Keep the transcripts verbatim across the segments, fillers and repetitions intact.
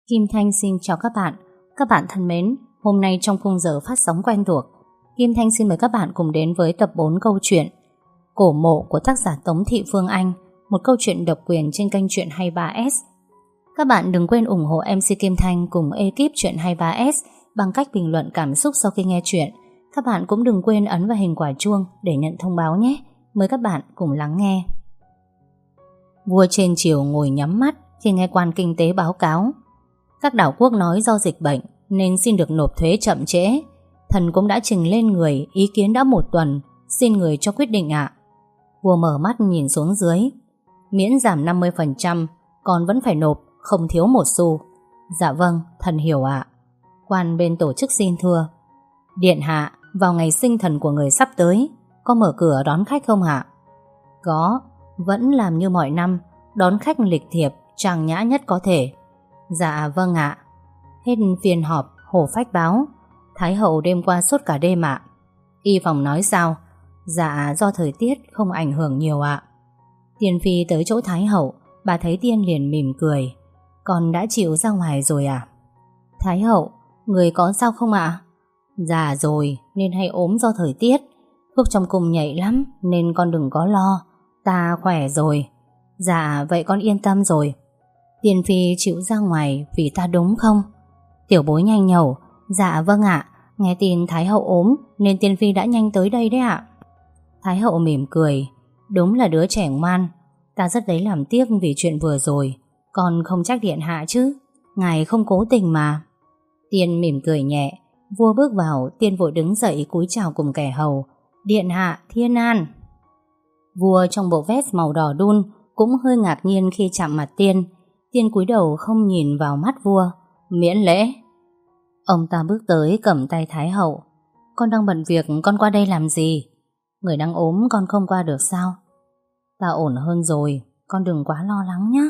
Kim Thanh xin chào các bạn. Các bạn thân mến, hôm nay trong khung giờ phát sóng quen thuộc, Kim Thanh xin mời các bạn cùng đến với tập bốn câu chuyện Cổ mộ của tác giả Tống Thị Phương Anh, một câu chuyện độc quyền trên kênh Chuyện hai mươi ba ét. Các bạn đừng quên ủng hộ em xê Kim Thanh cùng ekip Chuyện hai mươi ba ét bằng cách bình luận cảm xúc sau khi nghe chuyện. Các bạn cũng đừng quên ấn vào hình quả chuông để nhận thông báo nhé. Mời các bạn cùng lắng nghe. Vua trên triều ngồi nhắm mắt khi nghe quan kinh tế báo cáo các đảo quốc nói do dịch bệnh nên xin được nộp thuế chậm trễ. Thần cũng đã trình lên người, ý kiến đã một tuần, xin người cho quyết định ạ. Vua mở mắt nhìn xuống dưới. Miễn giảm năm mươi phần trăm, còn vẫn phải nộp, không thiếu một xu. Dạ vâng, thần hiểu ạ. Quan bên tổ chức xin thưa: Điện hạ, vào ngày sinh thần của người sắp tới, có mở cửa đón khách không ạ? Có, vẫn làm như mọi năm, đón khách lịch thiệp, trang nhã nhất có thể. Dạ vâng ạ. Hết phiên họp, Hồ Phách báo: Thái hậu đêm qua sốt cả đêm ạ. Y phòng nói sao? Dạ do thời tiết không ảnh hưởng nhiều ạ. Tiên phi tới chỗ Thái hậu, bà thấy Tiên liền mỉm cười: Con đã chịu ra ngoài rồi à? Thái hậu, người có sao không ạ? Dạ rồi, nên hay ốm do thời tiết. Thuốc trong cung nhạy lắm, nên con đừng có lo. Ta khỏe rồi. Dạ vậy con yên tâm rồi. Tiên phi chịu ra ngoài vì ta đúng không? Tiểu bối nhanh nhẩu: Dạ vâng ạ. Nghe tin Thái hậu ốm nên Tiên phi đã nhanh tới đây đấy ạ. Thái hậu mỉm cười: Đúng là đứa trẻ ngoan. Ta rất lấy làm tiếc vì chuyện vừa rồi. Con không trách điện hạ chứ? Ngài không cố tình mà. Tiên mỉm cười nhẹ. Vua bước vào, Tiên vội đứng dậy cúi chào cùng kẻ hầu: Điện hạ thiên an. Vua trong bộ vest màu đỏ đun cũng hơi ngạc nhiên khi chạm mặt Tiên. Tiên cúi đầu không nhìn vào mắt vua. Miễn lễ. Ông ta bước tới cầm tay Thái hậu: Con đang bận việc, con qua đây làm gì? Người đang ốm con không qua được sao? Ta ổn hơn rồi, con đừng quá lo lắng nhé.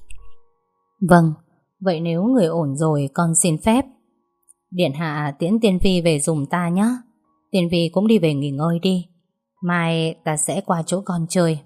Vâng, vậy nếu người ổn rồi con xin phép. Điện hạ tiễn Tiên phi về giùm ta nhé. Tiên phi cũng đi về nghỉ ngơi đi. Mai ta sẽ qua chỗ con chơi.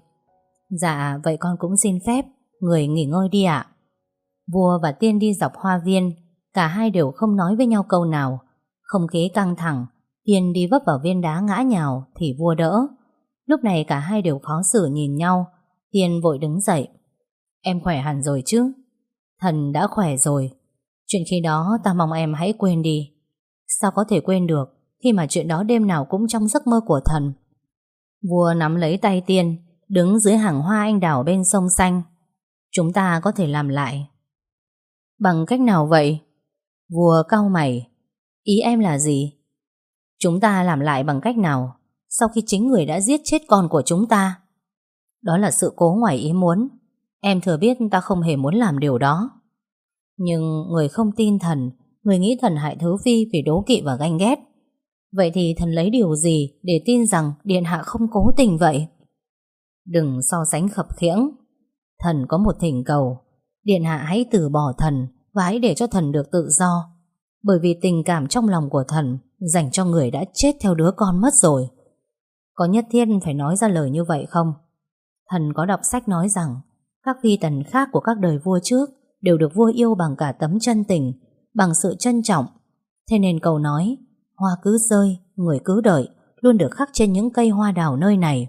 Dạ vậy con cũng xin phép. Người nghỉ ngơi đi ạ. Vua và Tiên đi dọc hoa viên. Cả hai đều không nói với nhau câu nào. Không khí căng thẳng. Tiên đi vấp vào viên đá ngã nhào thì vua đỡ. Lúc này cả hai đều khó xử nhìn nhau. Tiên vội đứng dậy: Em khỏe hẳn rồi chứ? Thần đã khỏe rồi. Chuyện khi đó ta mong em hãy quên đi. Sao có thể quên được khi mà chuyện đó đêm nào cũng trong giấc mơ của thần. Vua nắm lấy tay Tiên, đứng dưới hàng hoa anh đào bên sông xanh. Chúng ta có thể làm lại. Bằng cách nào vậy? Vua cau mày: Ý em là gì? Chúng ta làm lại bằng cách nào sau khi chính người đã giết chết con của chúng ta? Đó là sự cố ngoài ý muốn. Em thừa biết ta không hề muốn làm điều đó. Nhưng người không tin thần, người nghĩ thần hại Thứ Phi vì đố kỵ và ganh ghét. Vậy thì thần lấy điều gì để tin rằng điện hạ không cố tình vậy? Đừng so sánh khập khiễng. Thần có một thỉnh cầu. Điện hạ hãy từ bỏ thần và hãy để cho thần được tự do. Bởi vì tình cảm trong lòng của thần dành cho người đã chết theo đứa con mất rồi. Có nhất thiết phải nói ra lời như vậy không? Thần có đọc sách nói rằng các phi tần khác của các đời vua trước đều được vua yêu bằng cả tấm chân tình, bằng sự trân trọng. Thế nên câu nói hoa cứ rơi, người cứ đợi luôn được khắc trên những cây hoa đào nơi này.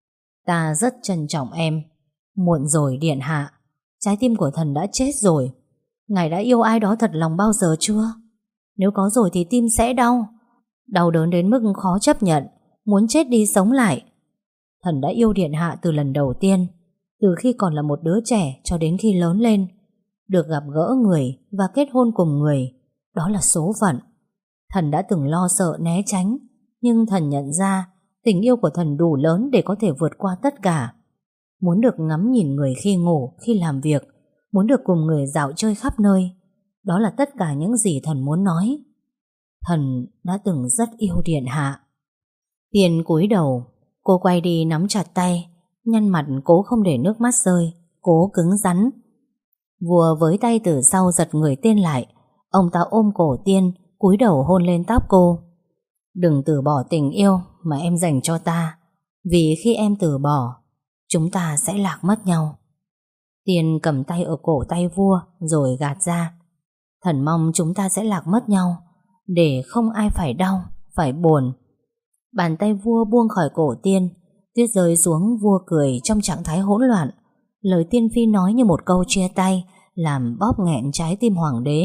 Ta rất trân trọng em. Muộn rồi điện hạ. Trái tim của thần đã chết rồi. Ngài đã yêu ai đó thật lòng bao giờ chưa? Nếu có rồi thì tim sẽ đau. Đau đớn đến mức khó chấp nhận, muốn chết đi sống lại. Thần đã yêu điện hạ từ lần đầu tiên, từ khi còn là một đứa trẻ cho đến khi lớn lên. Được gặp gỡ người và kết hôn cùng người, đó là số phận. Thần đã từng lo sợ né tránh, nhưng thần nhận ra tình yêu của thần đủ lớn để có thể vượt qua tất cả. Muốn được ngắm nhìn người khi ngủ, khi làm việc, muốn được cùng người dạo chơi khắp nơi. Đó là tất cả những gì thần muốn nói. Thần đã từng rất yêu điện hạ. Tiên cúi đầu. Cô quay đi nắm chặt tay, nhăn mặt cố không để nước mắt rơi, cố cứng rắn. Vua với tay từ sau giật người Tiên lại. Ông ta ôm cổ Tiên, cúi đầu hôn lên tóc cô. Đừng từ bỏ tình yêu mà em dành cho ta. Vì khi em từ bỏ, chúng ta sẽ lạc mất nhau. Tiên cầm tay ở cổ tay vua rồi gạt ra. Thần mong chúng ta sẽ lạc mất nhau, để không ai phải đau, phải buồn. Bàn tay vua buông khỏi cổ tiên, tuyết rơi xuống, vua cười trong trạng thái hỗn loạn. Lời tiên phi nói như một câu chia tay, làm bóp nghẹn trái tim hoàng đế.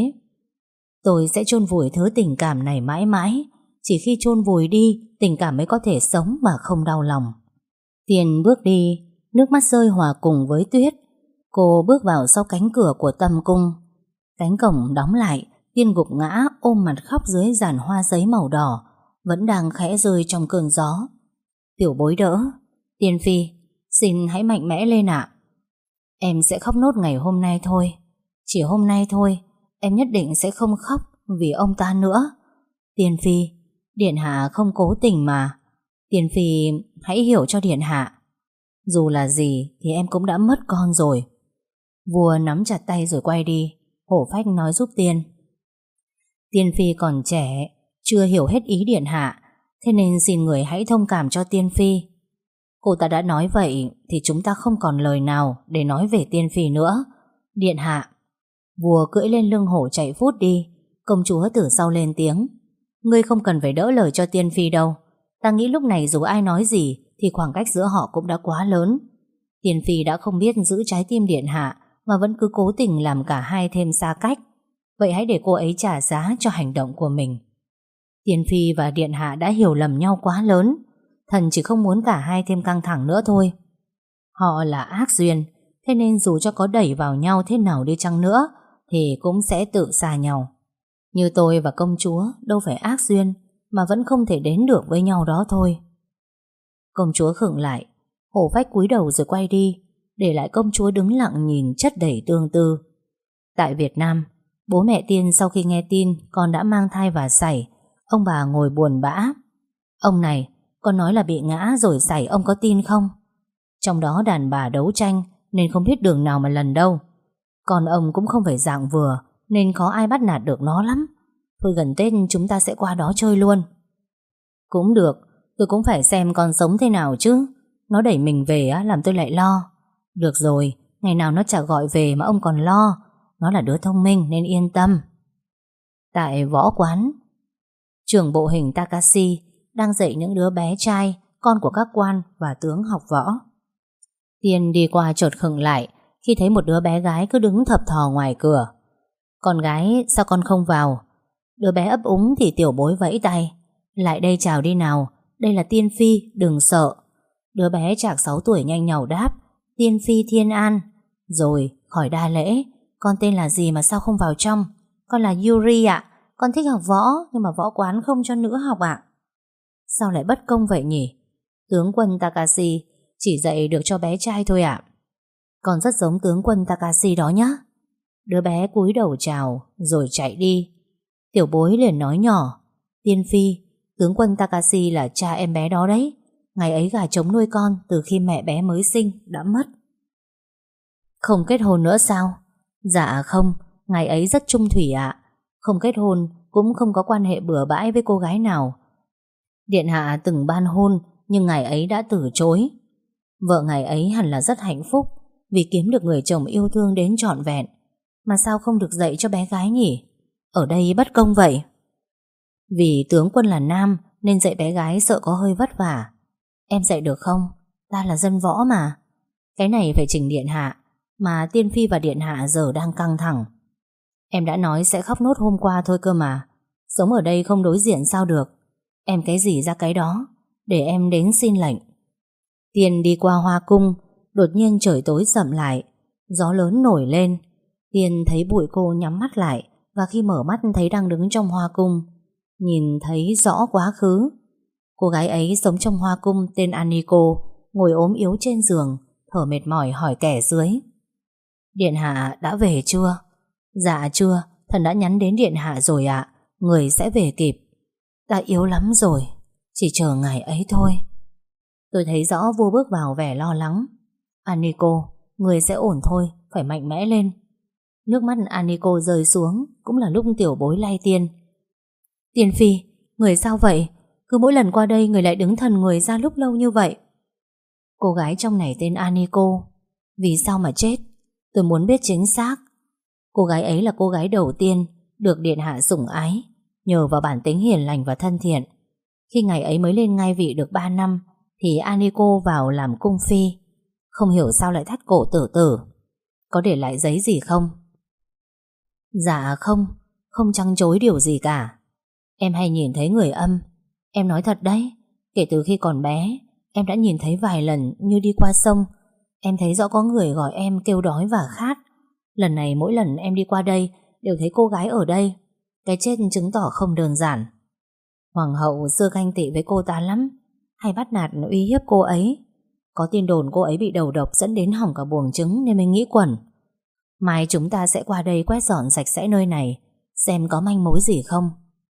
Tôi sẽ chôn vùi thứ tình cảm này mãi mãi. Chỉ khi chôn vùi đi, tình cảm mới có thể sống mà không đau lòng. Tiên bước đi, nước mắt rơi hòa cùng với tuyết. Cô bước vào sau cánh cửa của Tâm Cung. Cánh cổng đóng lại, Tiên gục ngã ôm mặt khóc dưới giàn hoa giấy màu đỏ, vẫn đang khẽ rơi trong cơn gió. Tiểu Bối đỡ. Tiên phi, xin hãy mạnh mẽ lên ạ. Em sẽ khóc nốt ngày hôm nay thôi. Chỉ hôm nay thôi. Em nhất định sẽ không khóc vì ông ta nữa. Tiên phi, điện hạ không cố tình mà. Tiên phi, hãy hiểu cho điện hạ. Dù là gì thì em cũng đã mất con rồi. Vua nắm chặt tay rồi quay đi. Hổ Phách nói giúp Tiên. Tiên phi còn trẻ, chưa hiểu hết ý điện hạ, thế nên xin người hãy thông cảm cho Tiên phi. Cô ta đã nói vậy thì chúng ta không còn lời nào để nói về Tiên phi nữa. Điện hạ. Vua cưỡi lên lưng hổ chạy phút đi. Công chúa từ sau lên tiếng. Ngươi không cần phải đỡ lời cho Tiên phi đâu. Ta nghĩ lúc này dù ai nói gì thì khoảng cách giữa họ cũng đã quá lớn. Tiên phi đã không biết giữ trái tim điện hạ mà vẫn cứ cố tình làm cả hai thêm xa cách. Vậy hãy để cô ấy trả giá cho hành động của mình. Tiên phi và điện hạ đã hiểu lầm nhau quá lớn. Thần chỉ không muốn cả hai thêm căng thẳng nữa thôi. Họ là ác duyên, thế nên dù cho có đẩy vào nhau thế nào đi chăng nữa thì cũng sẽ tự xa nhau. Như tôi và công chúa đâu phải ác duyên mà vẫn không thể đến được với nhau đó thôi. Công chúa khựng lại. Hổ Phách cúi đầu rồi quay đi, để lại công chúa đứng lặng nhìn chất đầy tương tư. Tại Việt Nam, bố mẹ Tiên sau khi nghe tin con đã mang thai và sảy, ông bà ngồi buồn bã. Ông này, con nói là bị ngã rồi sảy, ông có tin không? Trong đó đàn bà đấu tranh nên không biết đường nào mà lần đâu. Còn ông cũng không phải dạng vừa nên khó ai bắt nạt được nó lắm. Thôi gần Tết chúng ta sẽ qua đó chơi luôn. Cũng được, tôi cũng phải xem con sống thế nào chứ. Nó đẩy mình về á, làm tôi lại lo. Được rồi, ngày nào nó chả gọi về mà ông còn lo. Nó là đứa thông minh nên yên tâm. Tại võ quán, trưởng bộ hình Takashi đang dạy những đứa bé trai, con của các quan và tướng học võ. Tiên đi qua chợt khựng lại khi thấy một đứa bé gái cứ đứng thập thò ngoài cửa. Con gái, sao con không vào? Đứa bé ấp úng thì Tiểu Bối vẫy tay. Lại đây chào đi nào, đây là Tiên phi, đừng sợ. Đứa bé chạc sáu tuổi nhanh nhảu đáp. Tiên phi Thiên An. Rồi, khỏi đa lễ. Con tên là gì mà sao không vào trong? Con là Yuri ạ. Con thích học võ nhưng mà võ quán không cho nữ học ạ. Sao lại bất công vậy nhỉ? Tướng quân Takashi chỉ dạy được cho bé trai thôi ạ. Con rất giống tướng quân Takashi đó nhá. Đứa bé cúi đầu chào rồi chạy đi. Tiểu Bối liền nói nhỏ. Tiên phi, tướng quân Takashi là cha em bé đó đấy. Ngày ấy gà trống nuôi con từ khi mẹ bé mới sinh đã mất. Không kết hôn nữa sao? Dạ không, ngày ấy rất chung thủy ạ. Không kết hôn cũng không có quan hệ bừa bãi với cô gái nào. Điện hạ từng ban hôn nhưng ngày ấy đã từ chối. Vợ ngày ấy hẳn là rất hạnh phúc vì kiếm được người chồng yêu thương đến trọn vẹn. Mà sao không được dạy cho bé gái nhỉ? Ở đây bất công vậy. Vì tướng quân là nam nên dạy bé gái sợ có hơi vất vả. Em dạy được không? Ta là dân võ mà. Cái này phải trình điện hạ. Mà Tiên phi và điện hạ giờ đang căng thẳng. Em đã nói sẽ khóc nốt hôm qua thôi cơ mà. Sống ở đây không đối diện sao được. Em cái gì ra cái đó. Để em đến xin lệnh. Tiên đi qua hoa cung. Đột nhiên trời tối sầm lại. Gió lớn nổi lên. Tiên thấy bụi cô nhắm mắt lại. Và khi mở mắt thấy đang đứng trong hoa cung. Nhìn thấy rõ quá khứ. Cô gái ấy sống trong hoa cung tên Aniko, ngồi ốm yếu trên giường, thở mệt mỏi hỏi kẻ dưới. Điện hạ đã về chưa? Dạ chưa, thần đã nhắn đến điện hạ rồi ạ. Người sẽ về kịp. Ta yếu lắm rồi, chỉ chờ ngày ấy thôi. Tôi thấy rõ vua bước vào vẻ lo lắng. Aniko, người sẽ ổn thôi, phải mạnh mẽ lên. Nước mắt Aniko rơi xuống, cũng là lúc Tiểu Bối lay Tiên. Tiên phi, người sao vậy? Cứ mỗi lần qua đây người lại đứng thần người ra lúc lâu như vậy. Cô gái trong này tên Aniko. Vì sao mà chết? Tôi muốn biết chính xác. Cô gái ấy là cô gái đầu tiên được điện hạ sủng ái, nhờ vào bản tính hiền lành và thân thiện. Khi ngày ấy mới lên ngai vị được ba năm thì Aniko vào làm cung phi. Không hiểu sao lại thắt cổ tử tử. Có để lại giấy gì không? Dạ không, không trăng chối điều gì cả. Em hay nhìn thấy người âm. Em nói thật đấy, kể từ khi còn bé em đã nhìn thấy vài lần như đi qua sông. Em thấy rõ có người gọi em kêu đói và khát. Lần này mỗi lần em đi qua đây đều thấy cô gái ở đây. Cái chết chứng tỏ không đơn giản. Hoàng hậu xưa ganh tị với cô ta lắm, hay bắt nạt uy hiếp cô ấy. Có tin đồn cô ấy bị đầu độc dẫn đến hỏng cả buồng trứng nên mới nghĩ quẩn. Mai chúng ta sẽ qua đây quét dọn sạch sẽ nơi này, xem có manh mối gì không.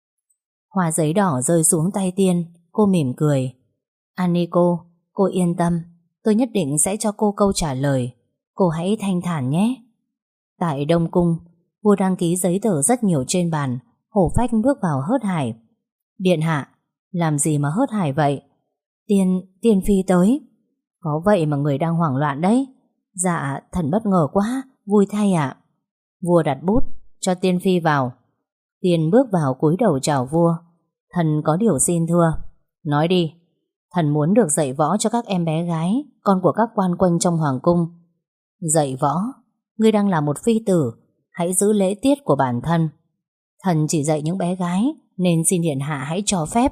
Hoa giấy đỏ rơi xuống tay Tiên. Cô mỉm cười. Aniko, cô yên tâm, tôi nhất định sẽ cho cô câu trả lời. Cô hãy thanh thản nhé. Tại Đông Cung, vua đăng ký giấy tờ rất nhiều trên bàn. Hổ Phách bước vào hớt hải. Điện hạ, làm gì mà hớt hải vậy? Tiên, tiên phi tới. Có vậy mà người đang hoảng loạn đấy. Dạ, thần bất ngờ quá, vui thay ạ. Vua đặt bút, cho tiên phi vào. Tiên bước vào cúi đầu chào vua. Thần có điều xin thưa. Nói đi. Thần muốn được dạy võ cho các em bé gái, con của các quan quân trong hoàng cung. Dạy võ? Ngươi đang là một phi tử, hãy giữ lễ tiết của bản thân. Thần chỉ dạy những bé gái, nên xin điện hạ hãy cho phép.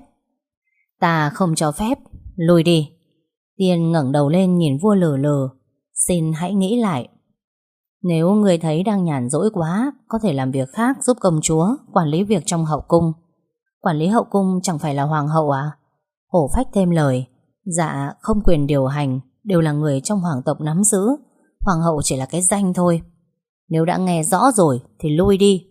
Ta không cho phép. Lùi đi. Tiên ngẩng đầu lên nhìn vua lờ lờ. Xin hãy nghĩ lại. Nếu người thấy đang nhàn rỗi quá, có thể làm việc khác giúp công chúa quản lý việc trong hậu cung. Quản lý hậu cung chẳng phải là hoàng hậu à? Hổ Phách thêm lời. Dạ, không quyền điều hành, đều là người trong hoàng tộc nắm giữ. Hoàng hậu chỉ là cái danh thôi. Nếu đã nghe rõ rồi thì lui đi.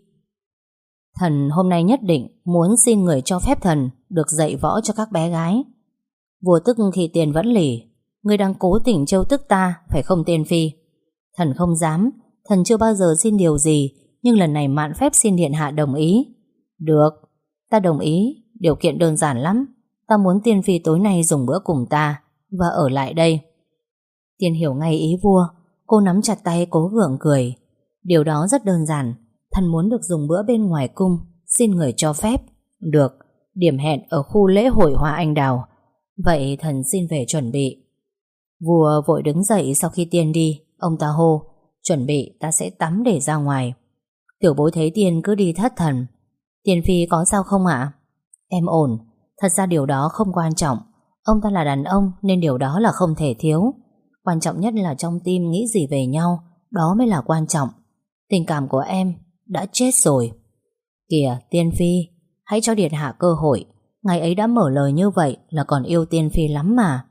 Thần hôm nay nhất định muốn xin người cho phép thần được dạy võ cho các bé gái. Vua tức khi Tiền vẫn lì. Ngươi đang cố tình trêu tức ta, phải không Tiên phi? Thần không dám. Thần chưa bao giờ xin điều gì, nhưng lần này mạn phép xin điện hạ đồng ý. Được, ta đồng ý. Điều kiện đơn giản lắm. Ta muốn Tiên phi tối nay dùng bữa cùng ta và ở lại đây. Tiên hiểu ngay ý vua. Cô nắm chặt tay cố gượng cười. Điều đó rất đơn giản. Thần muốn được dùng bữa bên ngoài cung. Xin người cho phép. Được, điểm hẹn ở khu lễ hội Hoa Anh Đào. Vậy thần xin về chuẩn bị. Vua vội đứng dậy sau khi Tiên đi. Ông ta hô. Chuẩn bị, ta sẽ tắm để ra ngoài. Tiểu bối thấy Tiên cứ đi thất thần. Tiên phi có sao không ạ? Em ổn. Thật ra điều đó không quan trọng. Ông ta là đàn ông nên điều đó là không thể thiếu. Quan trọng nhất là trong tim nghĩ gì về nhau. Đó mới là quan trọng. Tình cảm của em đã chết rồi. Kìa Tiên phi, hãy cho điện hạ cơ hội. Ngày ấy đã mở lời như vậy là còn yêu Tiên phi lắm mà.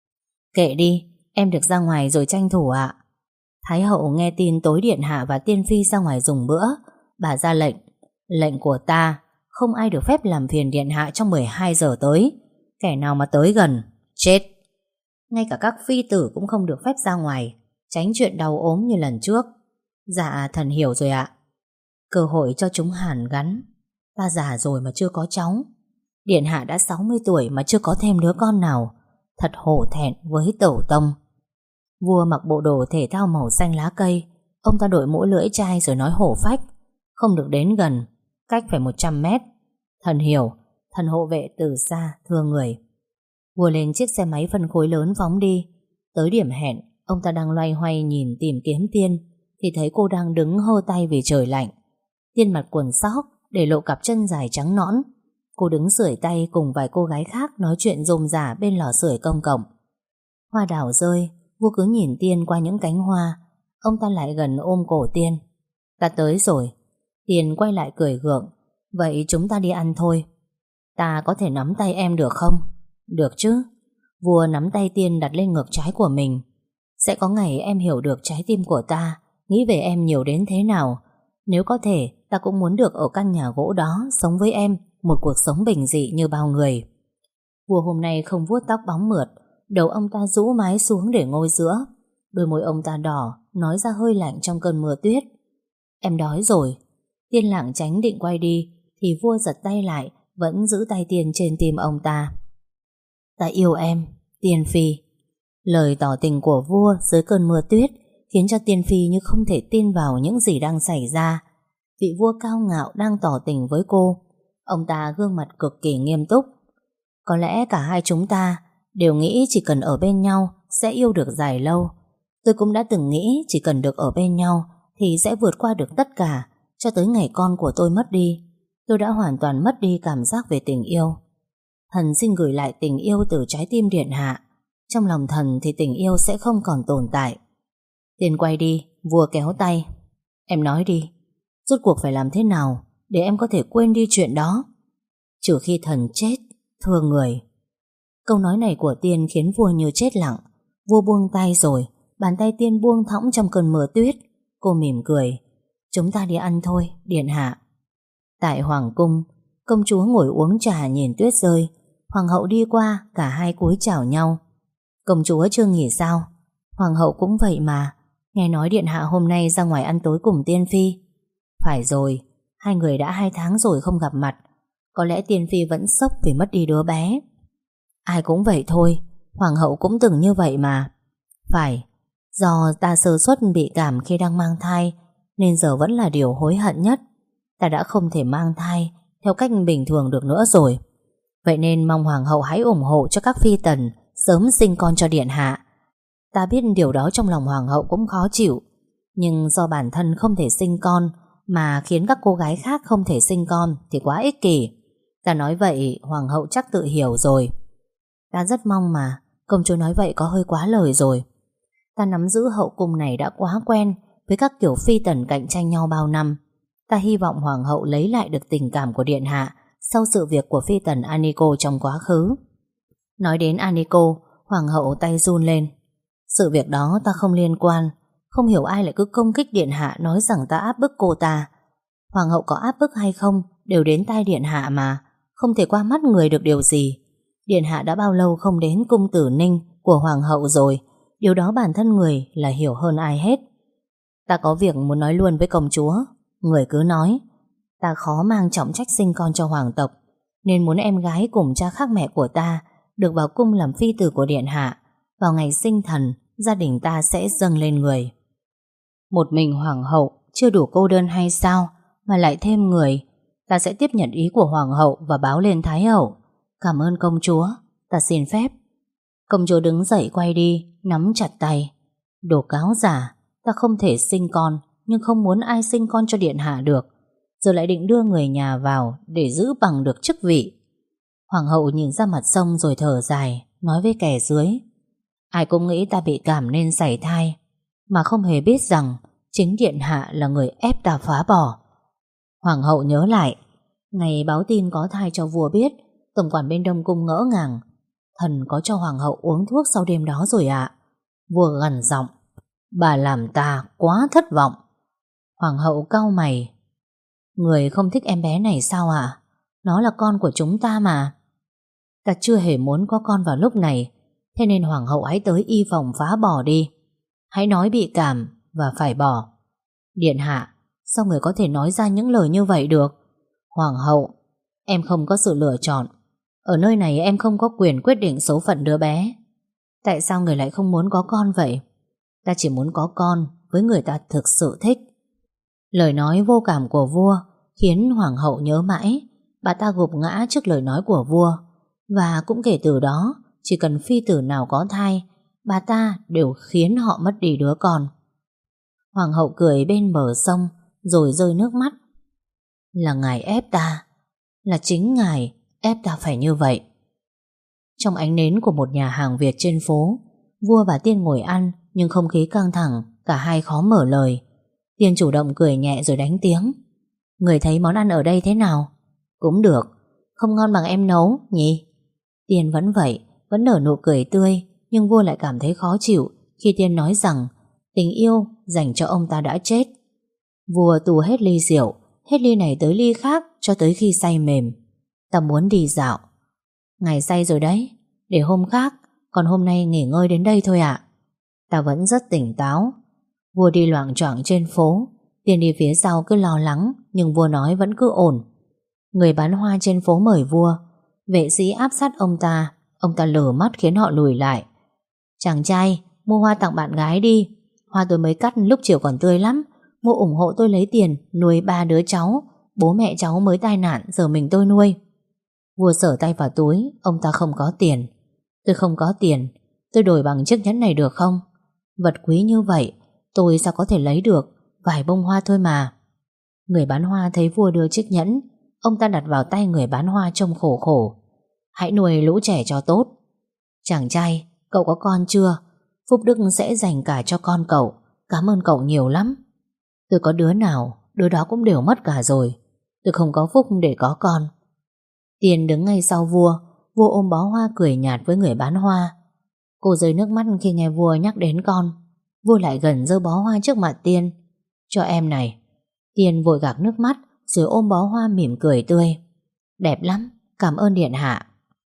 Kệ đi, em được ra ngoài rồi tranh thủ ạ. Thái hậu nghe tin tối điện hạ và Tiên phi ra ngoài dùng bữa. Bà ra lệnh. Lệnh của ta, không ai được phép làm phiền điện hạ trong mười hai giờ tới. Kẻ nào mà tới gần, chết. Ngay cả các phi tử cũng không được phép ra ngoài, tránh chuyện đau ốm như lần trước. Dạ thần hiểu rồi ạ. Cơ hội cho chúng hàn gắn. Ta già rồi mà chưa có cháu. Điện hạ đã sáu mươi tuổi mà chưa có thêm đứa con nào. Thật hổ thẹn với tổ tông. Vua mặc bộ đồ thể thao màu xanh lá cây. Ông ta đội mũ lưỡi chai rồi nói Hổ Phách. Không được đến gần, cách phải một trăm mét. Thần hiểu. Thần hộ vệ từ xa thưa người. Vua lên chiếc xe máy phân khối lớn phóng đi. Tới điểm hẹn, ông ta đang loay hoay nhìn tìm kiếm Tiên thì thấy cô đang đứng hơ tay vì trời lạnh. Tiên mặc quần sóc để lộ cặp chân dài trắng nõn. Cô đứng sưởi tay cùng vài cô gái khác nói chuyện rôm rả bên lò sưởi công cộng. Hoa đào rơi, vua cứ nhìn Tiên qua những cánh hoa. Ông ta lại gần ôm cổ Tiên. Ta tới rồi. Tiên quay lại cười gượng. Vậy chúng ta đi ăn thôi. Ta có thể nắm tay em được không? Được chứ. Vua nắm tay Tiên đặt lên ngực trái của mình. Sẽ có ngày em hiểu được trái tim của ta, nghĩ về em nhiều đến thế nào. Nếu có thể, ta cũng muốn được ở căn nhà gỗ đó, sống với em một cuộc sống bình dị như bao người. Vua hôm nay không vuốt tóc bóng mượt, đầu ông ta rũ mái xuống để ngồi giữa. Đôi môi ông ta đỏ, nói ra hơi lạnh trong cơn mưa tuyết. Em đói rồi. Tiên lảng tránh định quay đi, thì vua giật tay lại, vẫn giữ tay Tiên trên tim ông ta. Ta yêu em, Tiên phi. Lời tỏ tình của vua dưới cơn mưa tuyết khiến cho Tiên phi như không thể tin vào những gì đang xảy ra. vị vua cao ngạo đang tỏ tình với cô. Ông ta gương mặt cực kỳ nghiêm túc. Có lẽ cả hai chúng ta đều nghĩ chỉ cần ở bên nhau sẽ yêu được dài lâu. Tôi cũng đã từng nghĩ chỉ cần được ở bên nhau thì sẽ vượt qua được tất cả, cho tới ngày con của tôi mất đi. Tôi đã hoàn toàn mất đi cảm giác về tình yêu. Thần xin gửi lại tình yêu từ trái tim điện hạ. Trong lòng thần thì tình yêu sẽ không còn tồn tại. Tiền quay đi, vua kéo tay. Em nói đi, rốt cuộc phải làm thế nào để em có thể quên đi chuyện đó? Trừ khi thần chết, thưa người. Câu nói này của Tiên khiến vua như chết lặng. Vua buông tay rồi, bàn tay Tiên buông thõng trong cơn mưa tuyết. Cô mỉm cười. Chúng ta đi ăn thôi, điện hạ. Tại hoàng cung, công chúa ngồi uống trà nhìn tuyết rơi. Hoàng hậu đi qua, cả hai cúi chào nhau. Công chúa chưa nghỉ sao? Hoàng hậu cũng vậy mà. Nghe nói điện hạ hôm nay ra ngoài ăn tối cùng Tiên phi. Phải rồi, hai người đã hai tháng rồi không gặp mặt. Có lẽ Tiên phi vẫn sốc vì mất đi đứa bé. Ai cũng vậy thôi, hoàng hậu cũng từng như vậy mà. Phải, do ta sơ suất bị cảm khi đang mang thai, nên giờ vẫn là điều hối hận nhất. Ta đã không thể mang thai theo cách bình thường được nữa rồi. Vậy nên mong hoàng hậu hãy ủng hộ cho các phi tần sớm sinh con cho điện hạ. Ta biết điều đó trong lòng hoàng hậu cũng khó chịu, nhưng do bản thân không thể sinh con mà khiến các cô gái khác không thể sinh con thì quá ích kỷ. Ta nói vậy hoàng hậu chắc tự hiểu rồi. Ta rất mong mà, công chúa nói vậy có hơi quá lời rồi. Ta nắm giữ hậu cung này đã quá quen với các kiểu phi tần cạnh tranh nhau bao năm. Ta hy vọng hoàng hậu lấy lại được tình cảm của điện hạ sau sự việc của phi tần Aniko trong quá khứ. Nói đến Aniko, hoàng hậu tay run lên. Sự việc đó ta không liên quan. Không hiểu ai lại cứ công kích điện hạ, nói rằng ta áp bức cô ta. Hoàng hậu có áp bức hay không đều đến tai điện hạ mà, không thể qua mắt người được điều gì. Điện hạ đã bao lâu không đến cung Tử Ninh của hoàng hậu rồi. Điều đó bản thân người là hiểu hơn ai hết. Ta có việc muốn nói luôn với công chúa. Người cứ nói. Ta khó mang trọng trách sinh con cho hoàng tộc, nên muốn em gái cùng cha khác mẹ của ta được vào cung làm phi tử của điện hạ. Vào ngày sinh thần, gia đình ta sẽ dâng lên người. Một mình hoàng hậu chưa đủ cô đơn hay sao mà lại thêm người? Ta sẽ tiếp nhận ý của hoàng hậu và báo lên thái hậu. Cảm ơn công chúa, ta xin phép. Công chúa đứng dậy quay đi, nắm chặt tay. Đồ cáo giả, ta không thể sinh con, nhưng không muốn ai sinh con cho điện hạ được. Giờ lại định đưa người nhà vào để giữ bằng được chức vị. Hoàng hậu nhìn ra mặt sông rồi thở dài, nói với kẻ dưới. Ai cũng nghĩ ta bị cảm nên sảy thai, mà không hề biết rằng chính điện hạ là người ép ta phá bỏ. Hoàng hậu nhớ lại, ngày báo tin có thai cho vua biết, tổng quản bên Đông Cung ngỡ ngàng. Thần có cho hoàng hậu uống thuốc sau đêm đó rồi ạ. Vua gằn giọng. Bà làm ta quá thất vọng. Hoàng hậu cau mày. Người không thích em bé này sao ạ? Nó là con của chúng ta mà. Ta chưa hề muốn có con vào lúc này, thế nên hoàng hậu hãy tới y phòng phá bỏ đi. Hãy nói bị cảm và phải bỏ. Điện hạ, sao người có thể nói ra những lời như vậy được? Hoàng hậu, em không có sự lựa chọn. Ở nơi này em không có quyền quyết định số phận đứa bé. Tại sao người lại không muốn có con vậy? Ta chỉ muốn có con với người ta thực sự thích. Lời nói vô cảm của vua khiến hoàng hậu nhớ mãi. Bà ta gục ngã trước lời nói của vua. Và cũng kể từ đó, chỉ cần phi tử nào có thai, bà ta đều khiến họ mất đi đứa con. Hoàng hậu cười bên bờ sông rồi rơi nước mắt. Là ngài ép ta, là chính ngài ép ta phải như vậy. Trong ánh nến của một nhà hàng Việt trên phố, vua và Tiên ngồi ăn, nhưng không khí căng thẳng, cả hai khó mở lời. Tiên chủ động cười nhẹ rồi đánh tiếng. Người thấy món ăn ở đây thế nào? Cũng được, không ngon bằng em nấu nhỉ? Tiên vẫn vậy, vẫn nở nụ cười tươi, nhưng vua lại cảm thấy khó chịu khi Tiên nói rằng tình yêu dành cho ông ta đã chết. Vua tù hết ly rượu, hết ly này tới ly khác cho tới khi say mềm. Ta muốn đi dạo. Ngài say rồi đấy, để hôm khác, còn hôm nay nghỉ ngơi đến đây thôi ạ. Ta vẫn rất tỉnh táo. Vua đi loạng choạng trên phố, Tiên đi phía sau cứ lo lắng, nhưng vua nói vẫn cứ ổn. Người bán hoa trên phố mời vua. Vệ sĩ áp sát ông ta. Ông ta lờ mắt khiến họ lùi lại. Chàng trai, mua hoa tặng bạn gái đi. Hoa tôi mới cắt lúc chiều còn tươi lắm. mua ủng hộ tôi lấy tiền nuôi ba đứa cháu. Bố mẹ cháu mới tai nạn, giờ mình tôi nuôi. Vua sờ tay vào túi. Ông ta không có tiền. Tôi không có tiền. Tôi đổi bằng chiếc nhẫn này được không? Vật quý như vậy tôi sao có thể lấy được? Vài bông hoa thôi mà. Người bán hoa thấy vua đưa chiếc nhẫn, ông ta đặt vào tay người bán hoa trông khổ khổ. Hãy nuôi lũ trẻ cho tốt. Chàng trai, cậu có con chưa? Phúc Đức sẽ dành cả cho con cậu. Cảm ơn cậu nhiều lắm. Tôi có đứa nào, đứa đó cũng đều mất cả rồi. Tôi không có phúc để có con. Tiên đứng ngay sau vua. Vua ôm bó hoa cười nhạt với người bán hoa. Cô rơi nước mắt khi nghe vua nhắc đến con. Vua lại gần giơ bó hoa trước mặt Tiên. Cho em này. Tiên vội gạt nước mắt rồi ôm bó hoa mỉm cười tươi. Đẹp lắm, cảm ơn điện hạ.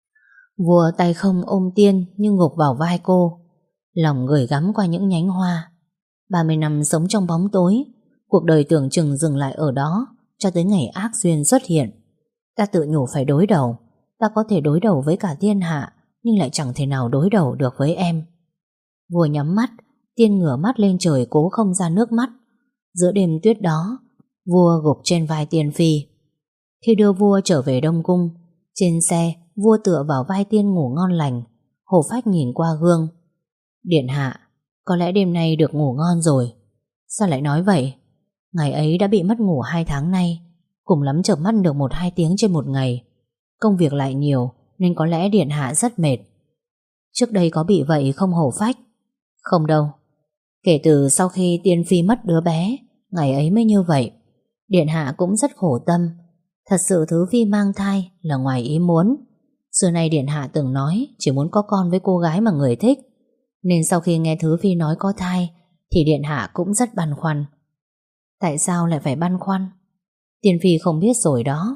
Vua tay không ôm Tiên nhưng gục vào vai cô. Lòng gửi gắm qua những nhánh hoa. ba mươi năm sống trong bóng tối, cuộc đời tưởng chừng dừng lại ở đó cho tới ngày ác duyên xuất hiện. Ta tự nhủ phải đối đầu. Ta có thể đối đầu với cả thiên hạ, nhưng lại chẳng thể nào đối đầu được với em. Vua nhắm mắt. Tiên ngửa mắt lên trời cố không ra nước mắt. Giữa đêm tuyết đó, vua gục trên vai Tiên Phi. Khi đưa vua trở về Đông Cung, trên xe vua tựa vào vai Tiên ngủ ngon lành. Hổ Phách nhìn qua gương. Điện hạ, có lẽ đêm nay được ngủ ngon rồi. Sao lại nói vậy? Ngày ấy đã bị mất ngủ hai tháng nay. Cùng lắm chợp mắt được một hai tiếng trên một ngày. Công việc lại nhiều nên có lẽ điện hạ rất mệt. Trước đây có bị vậy không Hổ Phách? Không đâu. Kể từ sau khi Tiên Phi mất đứa bé, ngày ấy mới như vậy. Điện hạ cũng rất khổ tâm. Thật sự Thứ Phi mang thai là ngoài ý muốn. Xưa nay điện hạ từng nói chỉ muốn có con với cô gái mà người thích. Nên sau khi nghe Thứ Phi nói có thai thì điện hạ cũng rất băn khoăn. Tại sao lại phải băn khoăn? Tiên Phi không biết rồi đó.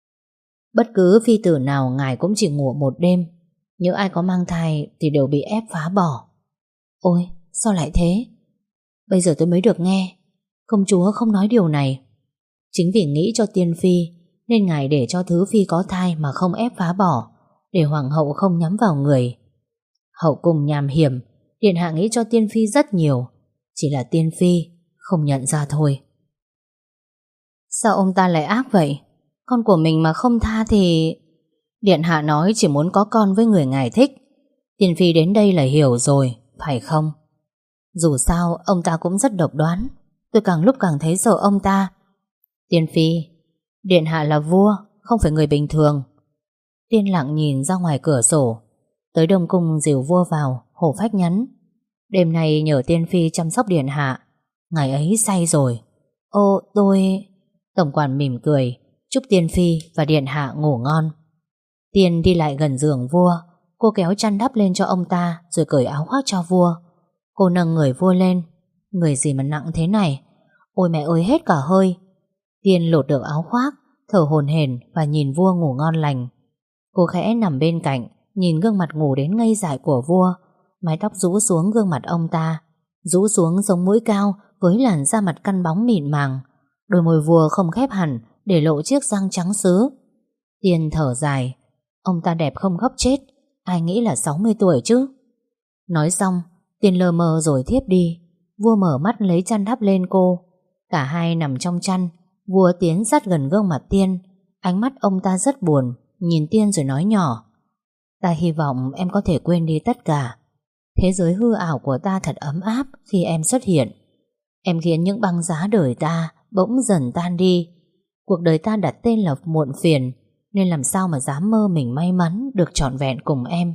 Bất cứ phi tử nào ngài cũng chỉ ngủ một đêm. Những ai có mang thai thì đều bị ép phá bỏ. Ôi, sao lại thế? Bây giờ tôi mới được nghe. Công chúa không nói điều này. Chính vì nghĩ cho Tiên Phi nên ngài để cho Thứ Phi có thai mà không ép phá bỏ, để hoàng hậu không nhắm vào người. Hậu cung nham hiểm, điện hạ nghĩ cho Tiên Phi rất nhiều. Chỉ là Tiên Phi không nhận ra thôi. Sao ông ta lại ác vậy? Con của mình mà không tha thì... Điện hạ nói chỉ muốn có con với người ngài thích. Tiên Phi đến đây là hiểu rồi, phải không? Dù sao ông ta cũng rất độc đoán. Tôi càng lúc càng thấy sợ ông ta. Tiên Phi, điện hạ là vua, không phải người bình thường. Tiên lặng nhìn ra ngoài cửa sổ. Tới Đông Cung dìu vua vào, Hổ Phách nhắn. Đêm nay nhờ Tiên Phi chăm sóc điện hạ. Ngày ấy say rồi. Ô, tôi... Tổng quản mỉm cười, chúc Tiên Phi và điện hạ ngủ ngon. Tiên đi lại gần giường vua. Cô kéo chăn đắp lên cho ông ta rồi cởi áo khoác cho vua. Cô nâng người vua lên. Người gì mà nặng thế này? Ôi mẹ ơi, hết cả hơi. Tiên lột được áo khoác, thở hổn hển và nhìn vua ngủ ngon lành. Cô khẽ nằm bên cạnh, nhìn gương mặt ngủ đến ngây dại của vua. Mái tóc rũ xuống gương mặt ông ta, rũ xuống sống mũi cao với làn da mặt căn bóng mịn màng. Đôi môi vua không khép hẳn để lộ chiếc răng trắng sứ. Tiên thở dài. Ông ta đẹp không gấp chết. Ai nghĩ là sáu mươi tuổi chứ? Nói xong, Tiên lơ mơ rồi thiếp đi. Vua mở mắt lấy chăn đắp lên cô. Cả hai nằm trong chăn. Vua tiến sát gần gương mặt Tiên. Ánh mắt ông ta rất buồn, nhìn Tiên rồi nói nhỏ. Ta hy vọng em có thể quên đi tất cả. Thế giới hư ảo của ta thật ấm áp khi em xuất hiện. Em khiến những băng giá đời ta bỗng dần tan đi. Cuộc đời ta đặt tên là muộn phiền, nên làm sao mà dám mơ mình may mắn được trọn vẹn cùng em.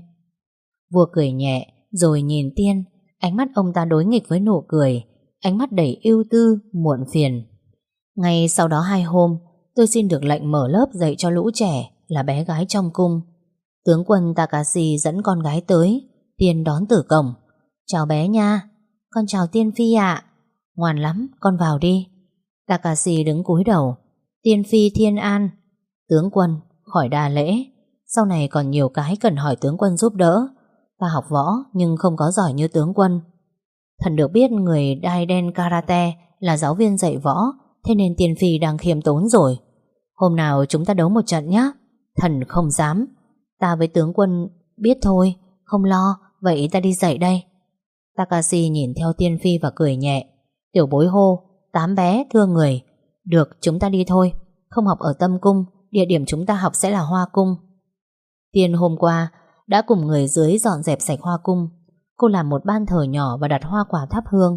Vua cười nhẹ rồi nhìn Tiên. Ánh mắt ông ta đối nghịch với nụ cười, ánh mắt đầy ưu tư, muộn phiền. Ngay sau đó hai hôm, tôi xin được lệnh mở lớp dạy cho lũ trẻ là bé gái trong cung. Tướng quân Takashi dẫn con gái tới. Tiên đón từ cổng. Chào bé nha. Con chào Tiên Phi ạ. Ngoan lắm, con vào đi. Takashi đứng cúi đầu. Tiên Phi thiên an. Tướng quân, khỏi đa lễ. Sau này còn nhiều cái cần hỏi tướng quân giúp đỡ. Ta học võ nhưng không có giỏi như tướng quân. Thần được biết người Daiden Karate là giáo viên dạy võ, thế nên Tiên Phi đang khiêm tốn rồi. Hôm nào chúng ta đấu một trận nhé. Thần không dám. Ta với tướng quân biết thôi. Không lo, vậy ta đi dạy đây. Takashi nhìn theo Tiên Phi và cười nhẹ. Tiểu bối hô. Tám bé thưa người. Được, chúng ta đi thôi. Không học ở Tâm Cung, địa điểm chúng ta học sẽ là Hoa Cung. Tiên hôm qua đã cùng người dưới dọn dẹp sạch Hoa Cung. Cô làm một ban thờ nhỏ và đặt hoa quả thắp hương.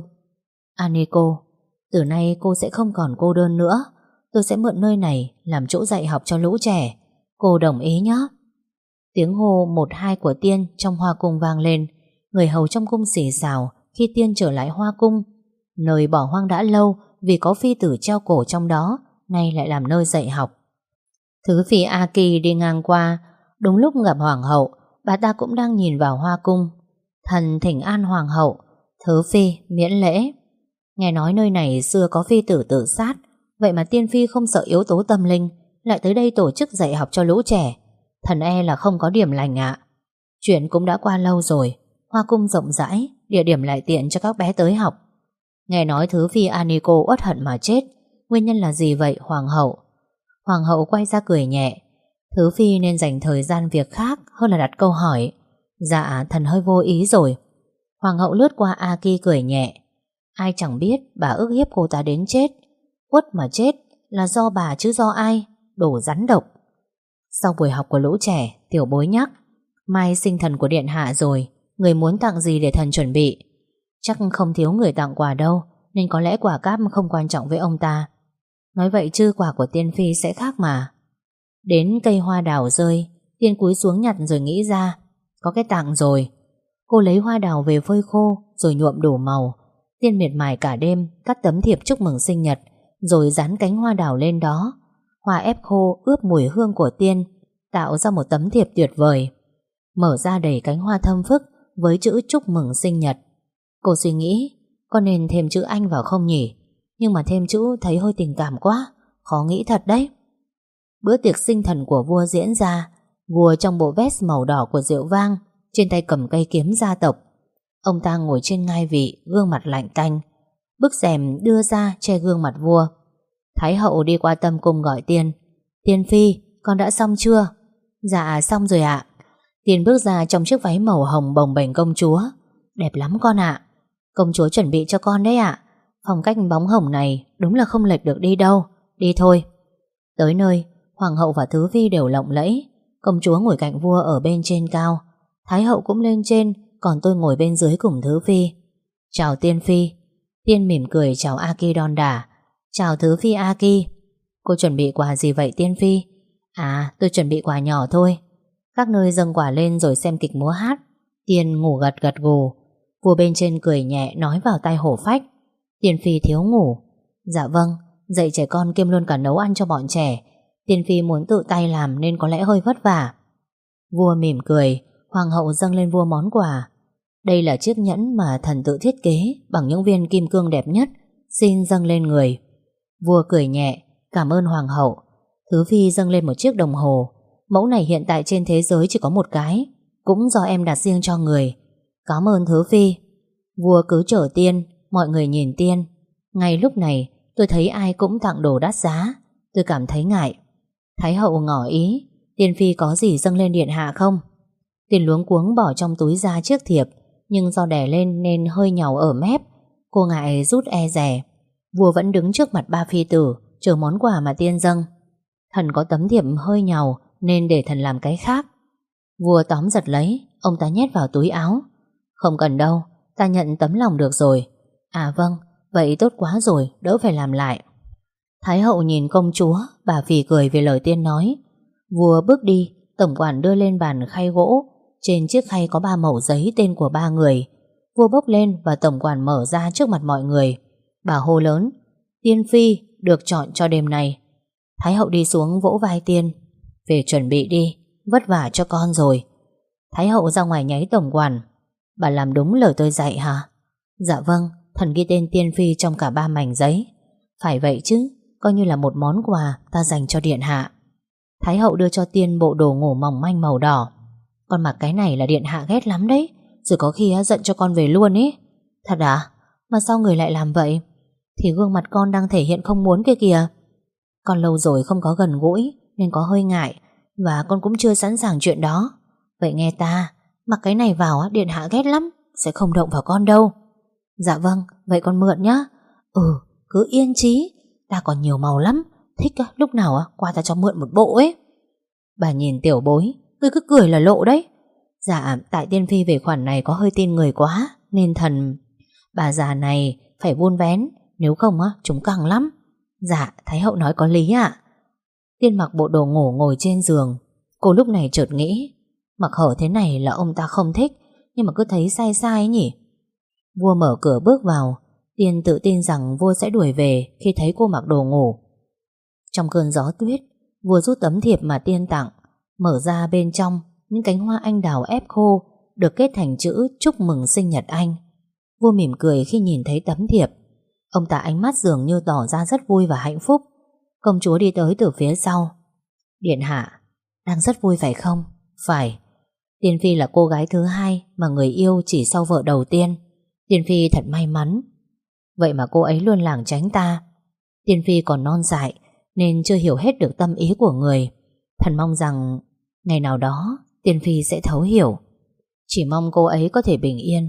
Aniko, từ nay cô sẽ không còn cô đơn nữa. Tôi sẽ mượn nơi này làm chỗ dạy học cho lũ trẻ. Cô đồng ý nhé. Tiếng hô một hai của Tiên trong Hoa Cung vang lên. Người hầu trong cung xì xào khi Tiên trở lại Hoa Cung, nơi bỏ hoang đã lâu vì có phi tử treo cổ trong đó, nay lại làm nơi dạy học. Thứ phi A Kỳ đi ngang qua, đúng lúc gặp hoàng hậu. Bà ta cũng đang nhìn vào Hoa Cung. Thần thỉnh an hoàng hậu. Thứ phi miễn lễ. Nghe nói nơi này xưa có phi tử tự sát, vậy mà Tiên phi không sợ yếu tố tâm linh, lại tới đây tổ chức dạy học cho lũ trẻ. Thần e là không có điểm lành ạ. Chuyện cũng đã qua lâu rồi. Hoa Cung rộng rãi, địa điểm lại tiện cho các bé tới học. Nghe nói thứ phi Aniko uất hận mà chết. Nguyên nhân là gì vậy hoàng hậu? Hoàng hậu quay ra cười nhẹ. Thứ phi nên dành thời gian việc khác hơn là đặt câu hỏi. Dạ, thần hơi vô ý rồi. Hoàng hậu lướt qua Aki cười nhẹ. Ai chẳng biết bà ức hiếp cô ta đến chết. Uất mà chết là do bà chứ do ai? Đồ rắn độc. Sau buổi học của lũ trẻ, tiểu bối nhắc, mai sinh thần của điện hạ rồi, người muốn tặng gì để thần chuẩn bị? Chắc không thiếu người tặng quà đâu, nên có lẽ quả cáp không quan trọng với ông ta. Nói vậy chứ quà của Tiên phi sẽ khác mà. Đến cây hoa đào rơi, Tiên cúi xuống nhặt rồi nghĩ ra, có cái tặng rồi. Cô lấy hoa đào về phơi khô rồi nhuộm đủ màu. Tiên miệt mài cả đêm cắt tấm thiệp chúc mừng sinh nhật, rồi dán cánh hoa đào lên đó. Hoa ép khô ướp mùi hương của Tiên, tạo ra một tấm thiệp tuyệt vời. Mở ra đầy cánh hoa thơm phức với chữ chúc mừng sinh nhật. Cô suy nghĩ, có nên thêm chữ Anh vào không nhỉ? Nhưng mà thêm chữ thấy hơi tình cảm quá, khó nghĩ thật đấy. Bữa tiệc sinh thần của vua diễn ra. Vua trong bộ vest màu đỏ của Diệu Vang, trên tay cầm cây kiếm gia tộc. Ông ta ngồi trên ngai vị, gương mặt lạnh tanh. Bức rèm đưa ra che gương mặt vua. Thái hậu đi qua Tâm Cung gọi Tiên. Tiên phi, con đã xong chưa? Dạ xong rồi ạ. Tiên bước ra trong chiếc váy màu hồng bồng bềnh công chúa. Đẹp lắm con ạ. Công chúa chuẩn bị cho con đấy ạ. Phong cách bóng hồng này đúng là không lệch được đi đâu. Đi thôi. Tới nơi, hoàng hậu và thứ phi đều lộng lẫy. Công chúa ngồi cạnh vua ở bên trên cao. Thái hậu cũng lên trên, còn tôi ngồi bên dưới cùng thứ phi. Chào Tiên phi. Tiên mỉm cười chào Aki đon đả. Chào thứ phi Aki. Cô chuẩn bị quà gì vậy Tiên phi? À, tôi chuẩn bị quà nhỏ thôi. Các nơi dâng quà lên rồi xem kịch múa hát. Tiên ngủ gật gật gù. Vua bên trên cười nhẹ nói vào tai hổ phách. Tiên phi thiếu ngủ. Dạ vâng, dạy trẻ con kiêm luôn cả nấu ăn cho bọn trẻ. Tiên phi muốn tự tay làm nên có lẽ hơi vất vả. Vua mỉm cười. Hoàng hậu dâng lên vua món quà. Đây là chiếc nhẫn mà thần tự thiết kế bằng những viên kim cương đẹp nhất, xin dâng lên người. Vua cười nhẹ, cảm ơn hoàng hậu. Thứ phi dâng lên một chiếc đồng hồ. Mẫu này hiện tại trên thế giới chỉ có một cái, cũng do em đặt riêng cho người. Cảm ơn thứ phi. Vua cứ chở Tiên, mọi người nhìn Tiên. Ngay lúc này tôi thấy ai cũng tặng đồ đắt giá. Tôi cảm thấy ngại. Thái hậu ngỏ ý, Tiên phi có gì dâng lên điện hạ không? Tiên luống cuống bỏ trong túi ra chiếc thiệp, nhưng do đè lên nên hơi nhàu ở mép. Cô ngại rút e rè. Vua vẫn đứng trước mặt ba phi tử, chờ món quà mà Tiên dâng. Thần có tấm thiệp hơi nhàu nên để thần làm cái khác. Vua tóm giật lấy, ông ta nhét vào túi áo. Không cần đâu, ta nhận tấm lòng được rồi. À vâng, vậy tốt quá rồi, đỡ phải làm lại. Thái hậu nhìn công chúa, bà phì cười về lời Tiên nói. Vua bước đi, tổng quản đưa lên bàn khay gỗ. Trên chiếc khay có ba mẩu giấy tên của ba người. Vua bốc lên và tổng quản mở ra trước mặt mọi người. Bà hô lớn, Tiên phi được chọn cho đêm này. Thái hậu đi xuống vỗ vai Tiên. Về chuẩn bị đi, vất vả cho con rồi. Thái hậu ra ngoài nháy tổng quản. Bà làm đúng lời tôi dạy hả? Dạ vâng, thần ghi tên Tiên phi trong cả ba mảnh giấy. Phải vậy chứ, coi như là một món quà ta dành cho điện hạ. Thái hậu đưa cho Tiên bộ đồ ngủ mỏng manh màu đỏ. Con mặc cái này là điện hạ ghét lắm đấy, rồi có khi giận cho con về luôn ý. Thật à? Mà sao người lại làm vậy? Thì gương mặt con đang thể hiện không muốn kia kìa. Con lâu rồi không có gần gũi nên có hơi ngại, và con cũng chưa sẵn sàng chuyện đó. Vậy nghe ta, mặc cái này vào điện hạ ghét lắm, sẽ không động vào con đâu. Dạ vâng, vậy con mượn nhá. Ừ, cứ yên chí. Ta còn nhiều màu lắm. Thích á, lúc nào á, qua ta cho mượn một bộ ấy. Bà nhìn Tiểu Bối, ngươi cứ cười là lộ đấy. Dạ, tại Tiên Phi về khoản này có hơi tin người quá, nên thần... Bà già này phải vun vén, nếu không á, chúng căng lắm. Dạ, Thái hậu nói có lý ạ. Tiên mặc bộ đồ ngủ ngồi trên giường. Cô lúc này chợt nghĩ, mặc hở thế này là ông ta không thích, nhưng mà cứ thấy sai sai ấy nhỉ. Vua mở cửa bước vào. Tiên tự tin rằng vua sẽ đuổi về khi thấy cô mặc đồ ngủ. Trong cơn gió tuyết, vua rút tấm thiệp mà Tiên tặng, mở ra bên trong những cánh hoa anh đào ép khô được kết thành chữ chúc mừng sinh nhật anh. Vua mỉm cười khi nhìn thấy tấm thiệp. Ông ta ánh mắt dường như tỏ ra rất vui và hạnh phúc. Công chúa đi tới từ phía sau. Điện hạ, đang rất vui phải không? Phải. Tiên Phi là cô gái thứ hai mà người yêu chỉ sau vợ đầu tiên. Tiên Phi thật may mắn. Vậy mà cô ấy luôn lảng tránh ta. Tiên Phi còn non dại nên chưa hiểu hết được tâm ý của người. Thần mong rằng ngày nào đó Tiên Phi sẽ thấu hiểu. Chỉ mong cô ấy có thể bình yên,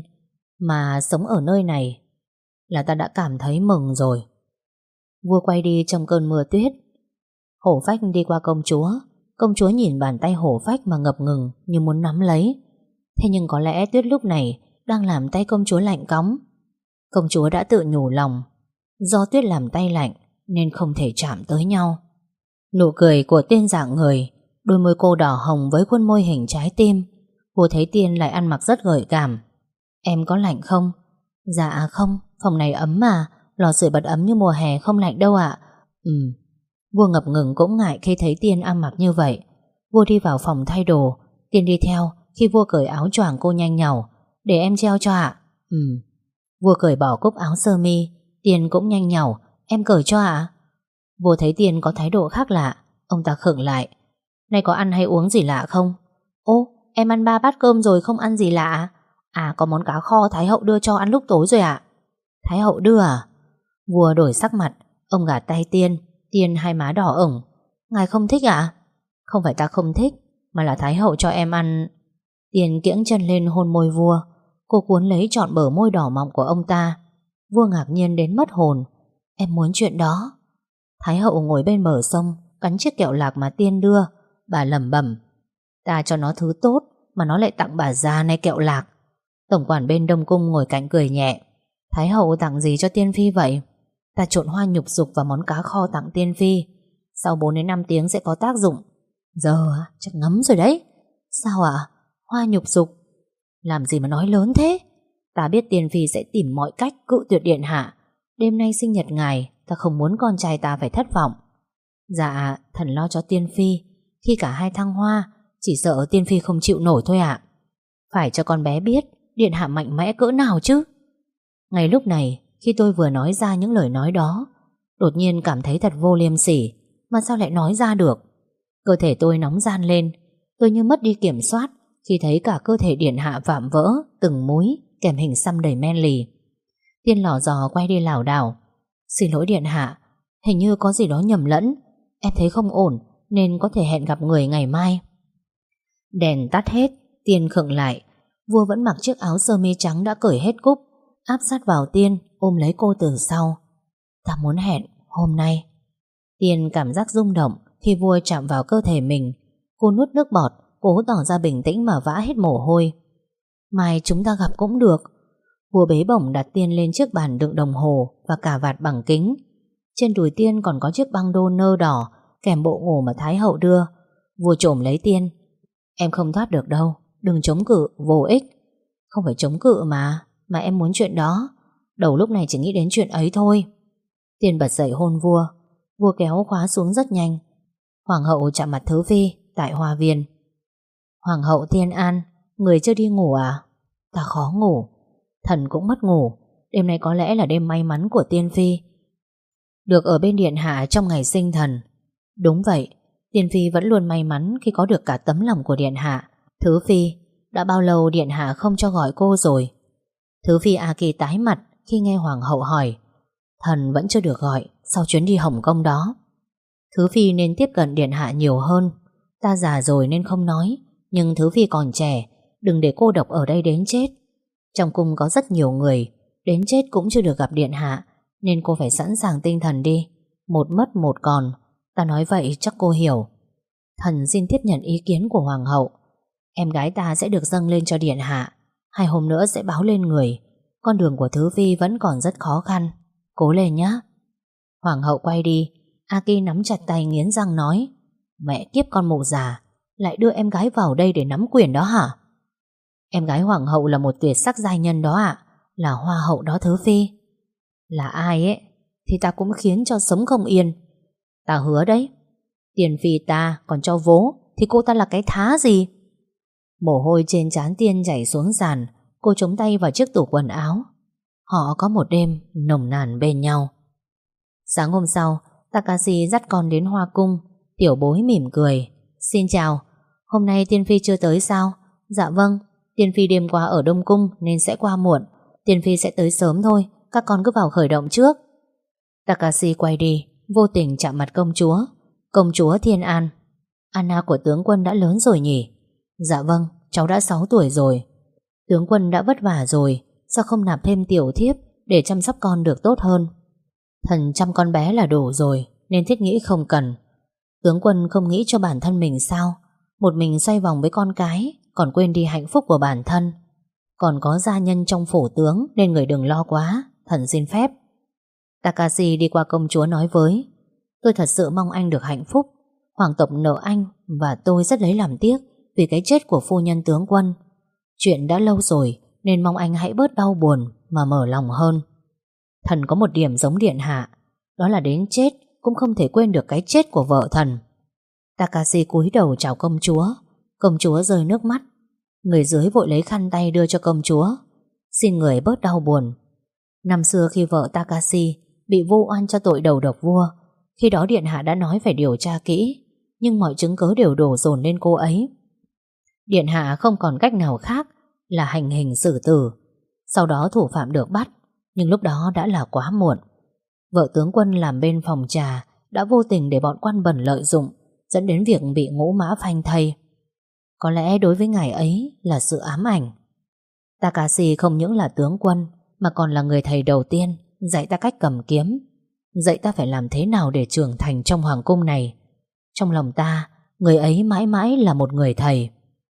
mà sống ở nơi này là ta đã cảm thấy mừng rồi. Vua quay đi trong cơn mưa tuyết. Hổ Phách đi qua công chúa. Công chúa nhìn bàn tay Hổ Phách mà ngập ngừng như muốn nắm lấy. Thế nhưng có lẽ tuyết lúc này đang làm tay công chúa lạnh cóng. Công chúa đã tự nhủ lòng, do tuyết làm tay lạnh nên không thể chạm tới nhau. Nụ cười của Tiên dạng người, đôi môi cô đỏ hồng với khuôn môi hình trái tim. Vua thấy Tiên lại ăn mặc rất gợi cảm. Em có lạnh không? Dạ không, phòng này ấm mà, lò sưởi bật ấm như mùa hè, không lạnh đâu ạ. Ừ. Vua ngập ngừng cũng ngại khi thấy Tiên ăn mặc như vậy. Vua đi vào phòng thay đồ. Tiên đi theo. Khi vua cởi áo choàng cô nhanh nhảu, để em treo cho ạ. Ừ. Vua cởi bỏ cúc áo sơ mi. Tiên cũng nhanh nhảu, em cởi cho ạ. Vua thấy Tiên có thái độ khác lạ, ông ta khựng lại. Này có ăn hay uống gì lạ không? Ô, em ăn ba bát cơm rồi, không ăn gì lạ. À, có món cá kho Thái hậu đưa cho ăn lúc tối rồi ạ. Thái hậu đưa à? Vua đổi sắc mặt. Ông gạt tay Tiên. Tiên hai má đỏ ửng. Ngài không thích ạ? Không phải ta không thích, mà là Thái hậu cho em ăn. Tiên kiễng chân lên hôn môi vua. Cô cuốn lấy trọn bờ môi đỏ mọng của ông ta. Vua ngạc nhiên đến mất hồn. Em muốn chuyện đó. Thái hậu ngồi bên bờ sông, cắn chiếc kẹo lạc mà Tiên đưa. Bà lẩm bẩm, ta cho nó thứ tốt mà nó lại tặng bà già này kẹo lạc. Tổng quản bên Đông Cung ngồi cạnh cười nhẹ. Thái hậu tặng gì cho Tiên Phi vậy? Ta trộn hoa nhục dục và món cá kho tặng Tiên Phi. Sau bốn đến năm tiếng sẽ có tác dụng. Giờ chắc ngấm rồi đấy. Sao ạ? Hoa nhục dục? Làm gì mà nói lớn thế? Ta biết Tiên Phi sẽ tìm mọi cách cự tuyệt điện hạ. Đêm nay sinh nhật ngài, ta không muốn con trai ta phải thất vọng. Dạ, thần lo cho Tiên Phi. Khi cả hai thăng hoa, chỉ sợ Tiên Phi không chịu nổi thôi ạ. Phải cho con bé biết điện hạ mạnh mẽ cỡ nào chứ. Ngay lúc này, khi tôi vừa nói ra những lời nói đó, đột nhiên cảm thấy thật vô liêm sỉ. Mà sao lại nói ra được? Cơ thể tôi nóng ran lên. Tôi như mất đi kiểm soát khi thấy cả cơ thể điện hạ vạm vỡ từng múi, kèm hình xăm đầy men lì. Tiên lò dò quay đi lảo đảo. Xin lỗi điện hạ, hình như có gì đó nhầm lẫn. Em thấy không ổn nên có thể hẹn gặp người ngày mai. Đèn tắt hết. Tiên khựng lại. Vua vẫn mặc chiếc áo sơ mi trắng đã cởi hết cúc, áp sát vào Tiên, ôm lấy cô từ sau. Ta muốn hẹn hôm nay. Tiên cảm giác rung động khi vua chạm vào cơ thể mình. Cô nuốt nước bọt, cố tỏ ra bình tĩnh mà vã hết mồ hôi. Mai chúng ta gặp cũng được. Vua bế bổng đặt Tiên lên chiếc bàn đựng đồng hồ và cà vạt bằng kính. Trên đùi Tiên còn có chiếc băng đô nơ đỏ kèm bộ ngủ mà Thái hậu đưa. Vua chồm lấy Tiên. Em không thoát được đâu, đừng chống cự, vô ích. Không phải chống cự mà, mà em muốn chuyện đó. Đầu lúc này chỉ nghĩ đến chuyện ấy thôi. Tiên bật dậy hôn vua. Vua kéo khóa xuống rất nhanh. Hoàng hậu chạm mặt Thứ Phi tại hoa viên. Hoàng hậu Tiên An, người chưa đi ngủ à? Ta khó ngủ. Thần cũng mất ngủ. Đêm nay có lẽ là đêm may mắn của Tiên Phi, được ở bên điện hạ trong ngày sinh thần. Đúng vậy, Tiên Phi vẫn luôn may mắn khi có được cả tấm lòng của điện hạ. Thứ Phi, đã bao lâu điện hạ không cho gọi cô rồi? Thứ Phi A Kỳ tái mặt khi nghe hoàng hậu hỏi. Thần vẫn chưa được gọi sau chuyến đi Hồng Kông đó. Thứ Phi nên tiếp cận điện hạ nhiều hơn. Ta già rồi nên không nói, nhưng Thứ Phi còn trẻ, đừng để cô độc ở đây đến chết. Trong cung có rất nhiều người, đến chết cũng chưa được gặp điện hạ, nên cô phải sẵn sàng tinh thần đi. Một mất một còn. Ta nói vậy chắc cô hiểu. Thần xin tiếp nhận ý kiến của hoàng hậu. Em gái ta sẽ được dâng lên cho điện hạ. Hai hôm nữa sẽ báo lên người. Con đường của Thứ Phi vẫn còn rất khó khăn. Cố lên nhé. Hoàng hậu quay đi. Aki nắm chặt tay nghiến răng nói: Mẹ kiếp con mụ già, lại đưa em gái vào đây để nắm quyền đó hả? Em gái hoàng hậu là một tuyệt sắc giai nhân đó ạ. Là hoa hậu đó Thứ Phi. Là ai ấy thì ta cũng khiến cho sống không yên. Ta hứa đấy. Tiền phi ta còn cho vố thì cô ta là cái thá gì? Mồ hôi trên trán Tiên chảy xuống sàn. Cô chống tay vào chiếc tủ quần áo. Họ có một đêm nồng nàn bên nhau. Sáng hôm sau, Takashi dắt con đến Hoa Cung. Tiểu bối mỉm cười: Xin chào, hôm nay Tiên phi chưa tới sao? Dạ vâng, Tiên phi đêm qua ở Đông Cung nên sẽ qua muộn. Tiên phi sẽ tới sớm thôi. Các con cứ vào khởi động trước. Takashi quay đi, vô tình chạm mặt công chúa. Công chúa Thiên An: Anna của tướng quân đã lớn rồi nhỉ? Dạ vâng, cháu đã sáu tuổi rồi. Tướng quân đã vất vả rồi, sao không nạp thêm tiểu thiếp để chăm sóc con được tốt hơn? Thần chăm con bé là đủ rồi, nên thiết nghĩ không cần. Tướng quân không nghĩ cho bản thân mình sao? Một mình xoay vòng với con cái, còn quên đi hạnh phúc của bản thân. Còn có gia nhân trong phủ tướng, nên người đừng lo quá. Thần xin phép. Takashi đi qua công chúa nói với: Tôi thật sự mong anh được hạnh phúc. Hoàng tộc nợ anh, và tôi rất lấy làm tiếc vì cái chết của phu nhân tướng quân. Chuyện đã lâu rồi, nên mong anh hãy bớt đau buồn mà mở lòng hơn. Thần có một điểm giống điện hạ, đó là đến chết cũng không thể quên được cái chết của vợ thần. Takashi cúi đầu chào công chúa. Công chúa rơi nước mắt. Người dưới vội lấy khăn tay đưa cho công chúa: Xin người bớt đau buồn. Năm xưa khi vợ Takashi bị vu oan cho tội đầu độc vua, khi đó điện hạ đã nói phải điều tra kỹ, nhưng mọi chứng cớ đều đổ dồn lên cô ấy. Điện hạ không còn cách nào khác là hành hình xử tử. Sau đó thủ phạm được bắt, nhưng lúc đó đã là quá muộn. Vợ tướng quân làm bên phòng trà đã vô tình để bọn quan bẩn lợi dụng, dẫn đến việc bị ngũ mã phanh thây. Có lẽ đối với ngài ấy là sự ám ảnh. Takashi không những là tướng quân, mà còn là người thầy đầu tiên dạy ta cách cầm kiếm, dạy ta phải làm thế nào để trưởng thành trong hoàng cung này. Trong lòng ta, người ấy mãi mãi là một người thầy.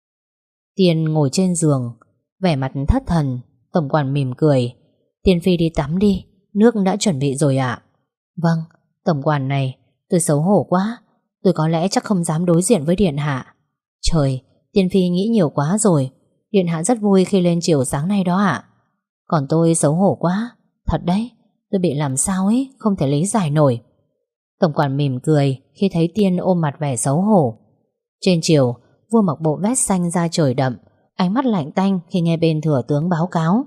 Tiên ngồi trên giường, vẻ mặt thất thần. Tổng quản mỉm cười: Tiên phi đi tắm đi, nước đã chuẩn bị rồi ạ. Vâng, tổng quản này, tôi xấu hổ quá. Tôi có lẽ chắc không dám đối diện với điện hạ. Trời, Tiên phi nghĩ nhiều quá rồi. Điện hạ rất vui khi lên chiều sáng nay đó ạ. Còn tôi xấu hổ quá. Thật đấy, tôi bị làm sao ấy, không thể lý giải nổi. Tổng quản mỉm cười khi thấy Tiên ôm mặt vẻ xấu hổ. Trên chiều, vua mặc bộ vest xanh da trời đậm, ánh mắt lạnh tanh khi nghe bên thừa tướng báo cáo: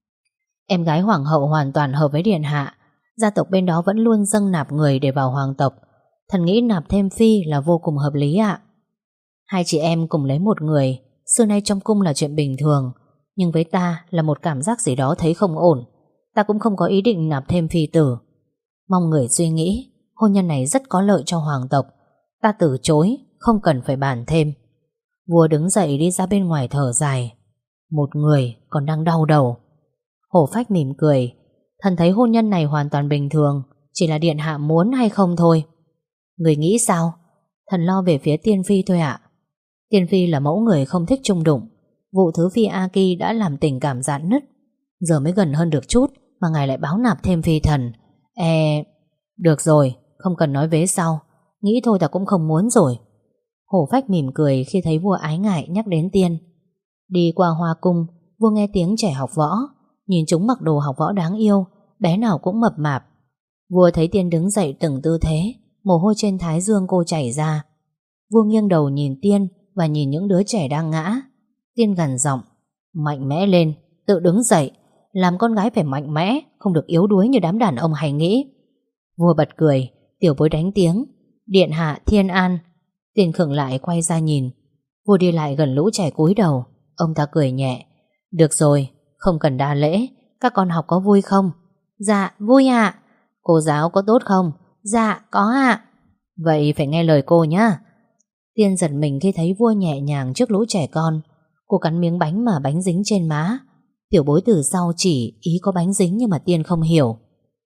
Em gái hoàng hậu hoàn toàn hợp với điện hạ. Gia tộc bên đó vẫn luôn dâng nạp người để vào hoàng tộc. Thần nghĩ nạp thêm phi là vô cùng hợp lý ạ. Hai chị em cùng lấy một người, xưa nay trong cung là chuyện bình thường, nhưng với ta là một cảm giác gì đó thấy không ổn. Ta cũng không có ý định nạp thêm phi tử. Mong người suy nghĩ, hôn nhân này rất có lợi cho hoàng tộc. Ta từ chối, không cần phải bàn thêm. Vua đứng dậy đi ra bên ngoài thở dài. Một người còn đang đau đầu. Hổ Phách mỉm cười: Thần thấy hôn nhân này hoàn toàn bình thường, chỉ là điện hạ muốn hay không thôi. Người nghĩ sao? Thần lo về phía Tiên phi thôi ạ. Tiên phi là mẫu người không thích chung đụng. Vụ Thứ phi Aki đã làm tình cảm rạn nứt. Giờ mới gần hơn được chút mà ngài lại báo nạp thêm phi thần. E... Được rồi, không cần nói vế sau. Nghĩ thôi ta cũng không muốn rồi. Hổ Phách mỉm cười khi thấy vua ái ngại nhắc đến Tiên. Đi qua Hoa Cung, vua nghe tiếng trẻ học võ. Nhìn chúng mặc đồ học võ đáng yêu, bé nào cũng mập mạp. Vua thấy Tiên đứng dậy từng tư thế, mồ hôi trên thái dương cô chảy ra. Vua nghiêng đầu nhìn Tiên và nhìn những đứa trẻ đang ngã. Tiên gằn giọng: Mạnh mẽ lên, tự đứng dậy. Làm con gái phải mạnh mẽ, không được yếu đuối như đám đàn ông hay nghĩ. Vua bật cười. Tiểu bối đánh tiếng: Điện hạ Thiên An. Tiên khựng lại quay ra nhìn. Vua đi lại gần lũ trẻ cúi đầu. Ông ta cười nhẹ: Được rồi, không cần đa lễ. Các con học có vui không? Dạ vui ạ. Cô giáo có tốt không? Dạ có ạ. Vậy phải nghe lời cô nhá. Tiên giật mình khi thấy vua nhẹ nhàng trước lũ trẻ con. Cô cắn miếng bánh mà bánh dính trên má. Tiểu bối từ sau chỉ ý có bánh dính nhưng mà Tiên không hiểu.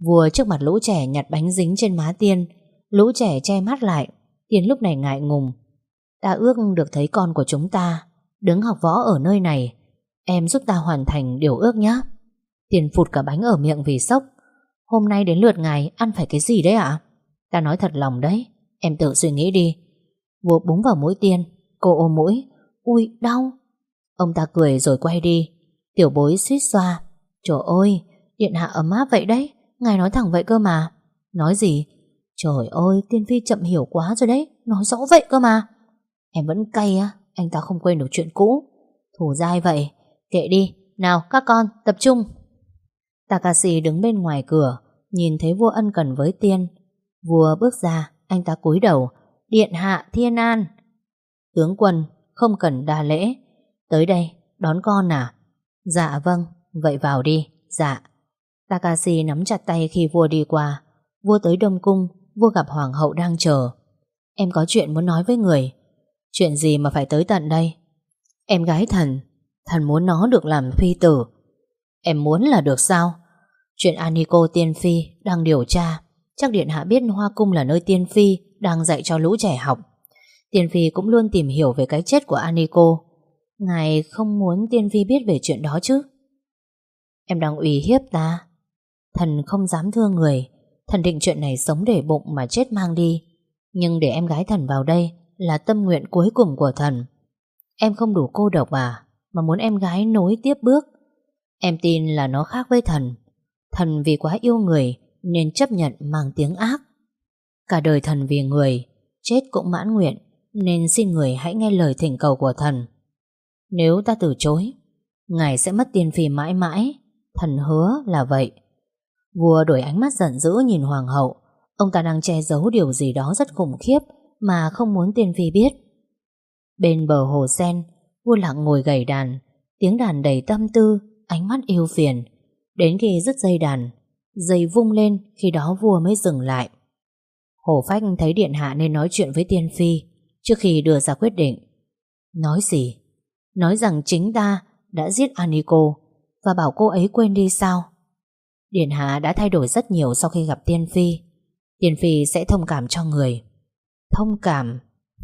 Vua trước mặt lũ trẻ nhặt bánh dính trên má Tiên. Lũ trẻ che mắt lại. Tiên lúc này ngại ngùng. Ta ước được thấy con của chúng ta đứng học võ ở nơi này. Em giúp ta hoàn thành điều ước nhé. Tiên phụt cả bánh ở miệng vì sốc. Hôm nay đến lượt ngài ăn phải cái gì đấy ạ? Ta nói thật lòng đấy, em tự suy nghĩ đi. Vua búng vào mũi Tiên. Cô ôm mũi. Ui đau. Ông ta cười rồi quay đi. Tiểu bối suýt xoa. Trời ơi, điện hạ ấm áp vậy đấy. Ngài nói thẳng vậy cơ mà. Nói gì? Trời ơi, Tiên Phi chậm hiểu quá rồi đấy. Nói rõ vậy cơ mà. Em vẫn cay á. Anh ta không quên được chuyện cũ. Thù dai vậy. Kệ đi. Nào các con tập trung. Takashi đứng bên ngoài cửa, nhìn thấy vua ân cần với Tiên. Vua bước ra. Anh ta cúi đầu. Điện hạ thiên an. Tướng quân không cần đa lễ. Tới đây đón con à? Dạ vâng. Vậy vào đi. Dạ. Takashi nắm chặt tay khi vua đi qua. Vua tới Đông Cung. Vua gặp hoàng hậu đang chờ. Em có chuyện muốn nói với người. Chuyện gì mà phải tới tận đây? Em gái thần. Thần muốn nó được làm phi tử. Em muốn là được sao? Chuyện Aniko tiên phi đang điều tra. Chắc điện hạ biết Hoa Cung là nơi tiên phi đang dạy cho lũ trẻ học. Tiên phi cũng luôn tìm hiểu về cái chết của Aniko. Ngài không muốn tiên phi biết về chuyện đó chứ? Em đang uy hiếp ta. Thần không dám thưa người. Thần định chuyện này sống để bụng mà chết mang đi. Nhưng để em gái thần vào đây là tâm nguyện cuối cùng của thần. Em không đủ cô độc à, mà muốn em gái nối tiếp bước. Em tin là nó khác với thần. Thần vì quá yêu người nên chấp nhận mang tiếng ác. Cả đời thần vì người, chết cũng mãn nguyện. Nên xin người hãy nghe lời thỉnh cầu của thần. Nếu ta từ chối, ngài sẽ mất tiên phi mãi mãi. Thần hứa là vậy. Vua đổi ánh mắt giận dữ nhìn hoàng hậu. Ông ta đang che giấu điều gì đó rất khủng khiếp mà không muốn tiên phi biết. Bên bờ hồ sen, vua lặng ngồi gảy đàn. Tiếng đàn đầy tâm tư, ánh mắt yêu phiền. Đến khi dứt dây đàn, dây vung lên, khi đó vua mới dừng lại. Hổ Phách thấy điện hạ nên nói chuyện với tiên phi trước khi đưa ra quyết định. Nói gì? Nói rằng chính ta đã giết Aniko và bảo cô ấy quên đi sao? Điện hạ đã thay đổi rất nhiều sau khi gặp tiên phi. Tiên phi sẽ thông cảm cho người. Thông cảm?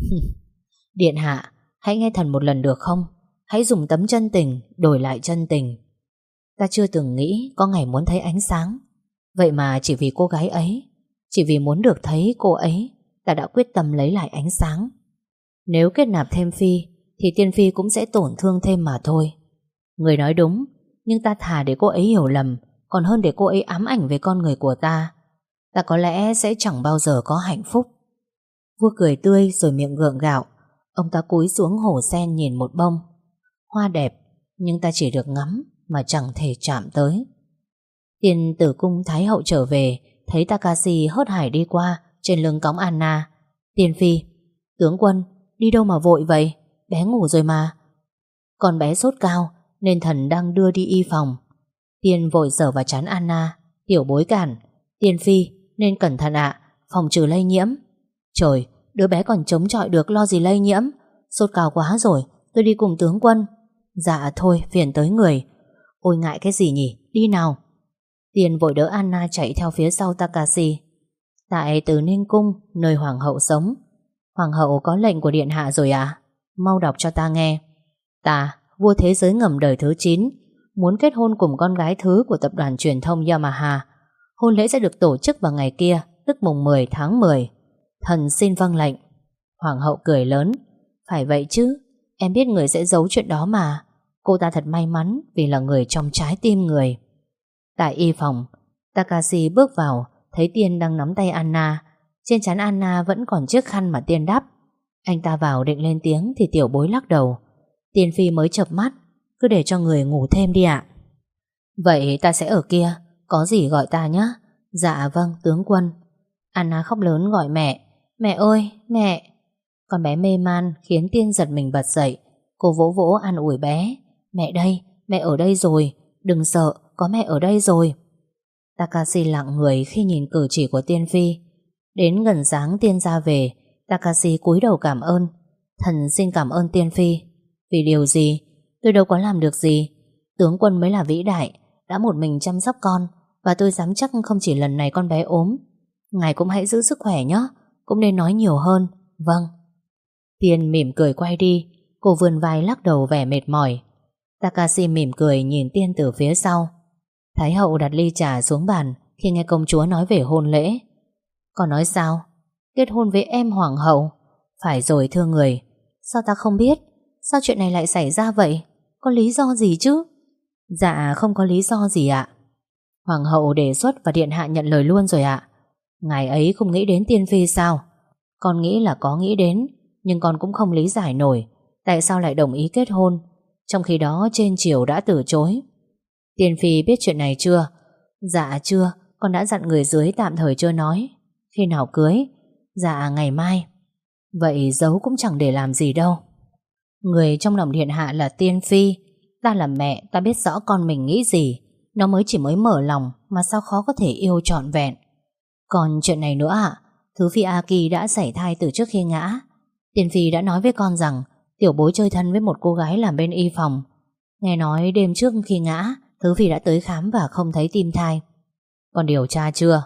Điện hạ, hãy nghe thần một lần được không? Hãy dùng tấm chân tình đổi lại chân tình. Ta chưa từng nghĩ có ngày muốn thấy ánh sáng. Vậy mà chỉ vì cô gái ấy, chỉ vì muốn được thấy cô ấy, ta đã quyết tâm lấy lại ánh sáng. Nếu kết nạp thêm phi thì tiên phi cũng sẽ tổn thương thêm mà thôi. Người nói đúng, nhưng ta thà để cô ấy hiểu lầm còn hơn để cô ấy ám ảnh về con người của ta. Ta có lẽ sẽ chẳng bao giờ có hạnh phúc. Vua cười tươi rồi miệng gượng gạo. Ông ta cúi xuống hồ sen nhìn một bông hoa đẹp, nhưng ta chỉ được ngắm mà chẳng thể chạm tới. Tiên tử cung thái hậu trở về, thấy Takashi hớt hải đi qua, trên lưng cõng Anna. Tiên phi, tướng quân, đi đâu mà vội vậy? Bé ngủ rồi mà. Con bé sốt cao nên thần đang đưa đi y phòng. Tiên vội giở vào trán Anna. Tiểu bối cản. Tiên phi, nên cẩn thận ạ, phòng trừ lây nhiễm. Trời, đứa bé còn chống chọi được, lo gì lây nhiễm. Sốt cao quá rồi, tôi đi cùng tướng quân. Dạ thôi, phiền tới người. Ôi ngại cái gì nhỉ, đi nào. Tiên vội đỡ Anna chạy theo phía sau Takashi. Tại Từ Ninh Cung, nơi hoàng hậu sống. Hoàng hậu có lệnh của điện hạ rồi à? Mau đọc cho ta nghe. Ta, vua thế giới ngầm đời thứ chín, muốn kết hôn cùng con gái thứ của tập đoàn truyền thông Yamaha. Hôn lễ sẽ được tổ chức vào ngày kia, tức mùng mười tháng mười. Thần xin vâng lệnh. Hoàng hậu cười lớn. Phải vậy chứ, em biết người sẽ giấu chuyện đó mà. Cô ta thật may mắn vì là người trong trái tim người. Tại y phòng, Takashi bước vào, thấy Tiên đang nắm tay Anna. Trên trán Anna vẫn còn chiếc khăn mà Tiên đắp. Anh ta vào định lên tiếng thì tiểu bối lắc đầu. Tiên phi mới chợp mắt. Cứ để cho người ngủ thêm đi ạ. Vậy ta sẽ ở kia, có gì gọi ta nhé. Dạ vâng tướng quân. Anna khóc lớn gọi mẹ. Mẹ ơi mẹ. Con bé mê man khiến Tiên giật mình bật dậy. Cô vỗ vỗ an ủi bé. Mẹ đây, mẹ ở đây rồi. Đừng sợ, có mẹ ở đây rồi. Takashi lặng người khi nhìn cử chỉ của Tiên phi. Đến gần sáng Tiên ra về, Takashi cúi đầu cảm ơn. Thần xin cảm ơn Tiên phi. Vì điều gì? Tôi đâu có làm được gì. Tướng quân mới là vĩ đại, đã một mình chăm sóc con Và tôi dám chắc không chỉ lần này con bé ốm. Ngài cũng hãy giữ sức khỏe nhé. Cũng nên nói nhiều hơn. Vâng. Tiên mỉm cười quay đi. Cô vươn vai lắc đầu vẻ mệt mỏi. Takashi mỉm cười nhìn Tiên từ phía sau. Thái hậu đặt ly trà xuống bàn khi nghe công chúa nói về hôn lễ. Con nói sao? Kết hôn với em hoàng hậu? Phải rồi thưa người. Sao ta không biết? Sao chuyện này lại xảy ra vậy? Có lý do gì chứ? Dạ không có lý do gì ạ. Hoàng hậu đề xuất và điện hạ nhận lời luôn rồi ạ. Ngài ấy không nghĩ đến Tiên phi sao? Con nghĩ là có nghĩ đến, nhưng con cũng không lý giải nổi tại sao lại đồng ý kết hôn, trong khi đó trên triều đã từ chối. Tiên phi biết chuyện này chưa? Dạ chưa, con đã dặn người dưới tạm thời chưa nói. Khi nào cưới? Dạ ngày mai. Vậy giấu cũng chẳng để làm gì đâu. Người trong lòng điện hạ là Tiên phi. Ta là mẹ, ta biết rõ con mình nghĩ gì. Nó mới chỉ mới mở lòng mà sao khó có thể yêu trọn vẹn. Còn chuyện này nữa ạ. Thứ phi Aki đã sảy thai từ trước khi ngã. Tiên phi đã nói với con rằng tiểu bối chơi thân với một cô gái làm bên y phòng. Nghe nói đêm trước khi ngã, Thứ phi đã tới khám và không thấy tim thai. Con điều tra chưa?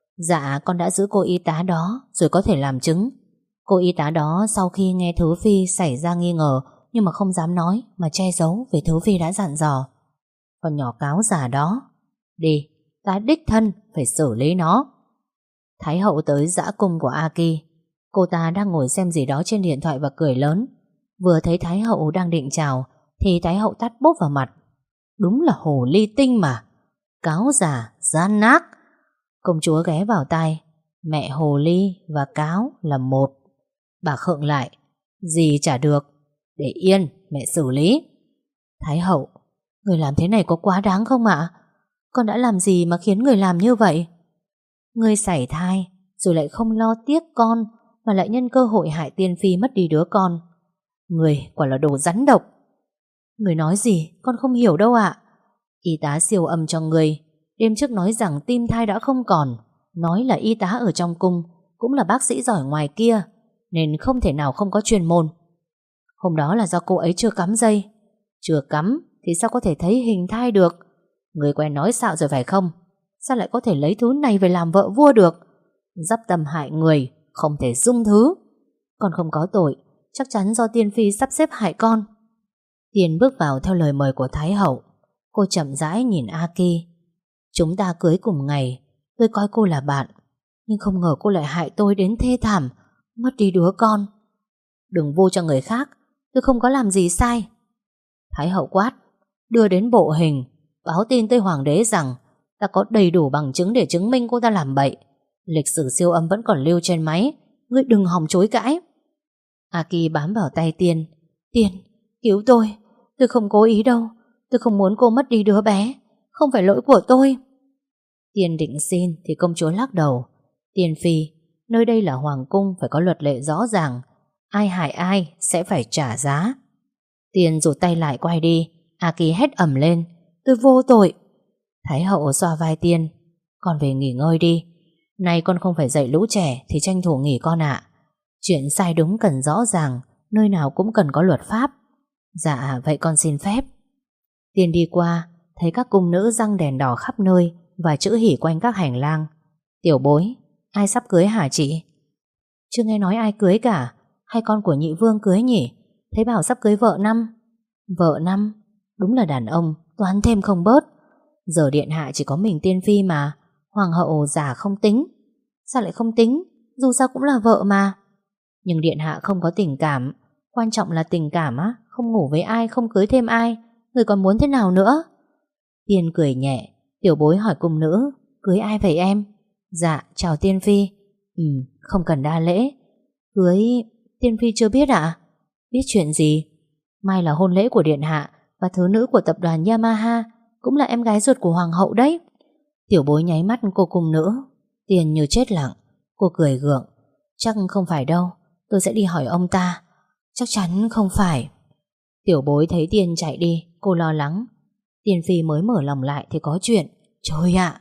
Dạ con đã giữ cô y tá đó rồi có thể làm chứng. Cô y tá đó sau khi nghe Thứ phi xảy ra nghi ngờ nhưng mà không dám nói mà che giấu vì Thứ phi đã dặn dò. Con nhỏ cáo già đó. Đi, ta đích thân phải xử lý nó. Thái hậu tới dã cung của Aki. Cô ta đang ngồi xem gì đó trên điện thoại và cười lớn. Vừa thấy Thái hậu đang định chào thì Thái hậu tát bốp vào mặt. Đúng là hồ ly tinh mà. Cáo già, gian ác. Công chúa ghé vào tai. Mẹ hồ ly và cáo là một. Bà khựng lại. Gì chả được. Để yên, mẹ xử lý. Thái hậu, người làm thế này có quá đáng không ạ? Con đã làm gì mà khiến người làm như vậy? Người sảy thai rồi lại không lo tiếc con mà lại nhân cơ hội hại Tiên phi mất đi đứa con. Người quả là đồ rắn độc. Người nói gì con không hiểu đâu ạ. Y tá siêu âm cho người đêm trước nói rằng tim thai đã không còn. Nói là y tá ở trong cung cũng là bác sĩ giỏi ngoài kia nên không thể nào không có chuyên môn. Hôm đó là do cô ấy chưa cắm dây. Chưa cắm thì sao có thể thấy hình thai được? Người quen nói xạo rồi phải không? Sao lại có thể lấy thứ này về làm vợ vua được? Dắp tâm hại người, không thể dung thứ. Con không có tội, chắc chắn do Tiên phi sắp xếp hại con. Tiên bước vào theo lời mời của Thái hậu. Cô chậm rãi nhìn Aki. Chúng ta cưới cùng ngày, tôi coi cô là bạn, nhưng không ngờ cô lại hại tôi đến thê thảm, mất đi đứa con. Đừng vô cho người khác, tôi không có làm gì sai. Thái hậu quát, đưa đến bộ hình, báo tin tới hoàng đế rằng ta có đầy đủ bằng chứng để chứng minh cô ta làm bậy. Lịch sử siêu âm vẫn còn lưu trên máy, ngươi đừng hòng chối cãi. Aki bám vào tay Tiên. Tiên, cứu tôi, tôi không cố ý đâu, tôi không muốn cô mất đi đứa bé, không phải lỗi của tôi. Tiên định xin thì công chúa lắc đầu. Tiên phi, nơi đây là hoàng cung, phải có luật lệ rõ ràng, ai hại ai sẽ phải trả giá. Tiên rụt tay lại quay đi. Aki hét ầm lên, tôi vô tội. Thái hậu xoa vai Tiên. Con về nghỉ ngơi đi. Nay con không phải dạy lũ trẻ thì tranh thủ nghỉ con ạ. Chuyện sai đúng cần rõ ràng, nơi nào cũng cần có luật pháp. Dạ vậy con xin phép. Tiên đi qua, thấy các cung nữ răng đèn đỏ khắp nơi và chữ hỉ quanh các hành lang. Tiểu bối, ai sắp cưới hả chị? Chưa nghe nói ai cưới cả. Hay con của nhị vương cưới nhỉ? Thấy bảo sắp cưới vợ năm. Vợ năm? Đúng là đàn ông toán thêm không bớt. Giờ điện hạ chỉ có mình Tiên phi mà. Hoàng hậu già không tính. Sao lại không tính? Dù sao cũng là vợ mà. Nhưng điện hạ không có tình cảm. Quan trọng là tình cảm á. Không ngủ với ai, không cưới thêm ai. Người còn muốn thế nào nữa? Tiên cười nhẹ. Tiểu bối hỏi cung nữ, cưới ai vậy em? Dạ chào Tiên phi. Ừ, không cần đa lễ. Cưới... Tiên phi chưa biết ạ? Biết chuyện gì? Mai là hôn lễ của điện hạ và thứ nữ của tập đoàn Yamaha, cũng là em gái ruột của hoàng hậu đấy. Tiểu bối nháy mắt cô cung nữ. Tiên như chết lặng. Cô cười gượng. Chắc không phải đâu, tôi sẽ đi hỏi ông ta. Chắc chắn không phải. Tiểu bối thấy Tiên chạy đi, cô lo lắng. Tiên phi mới mở lòng lại thì có chuyện. Trời ạ!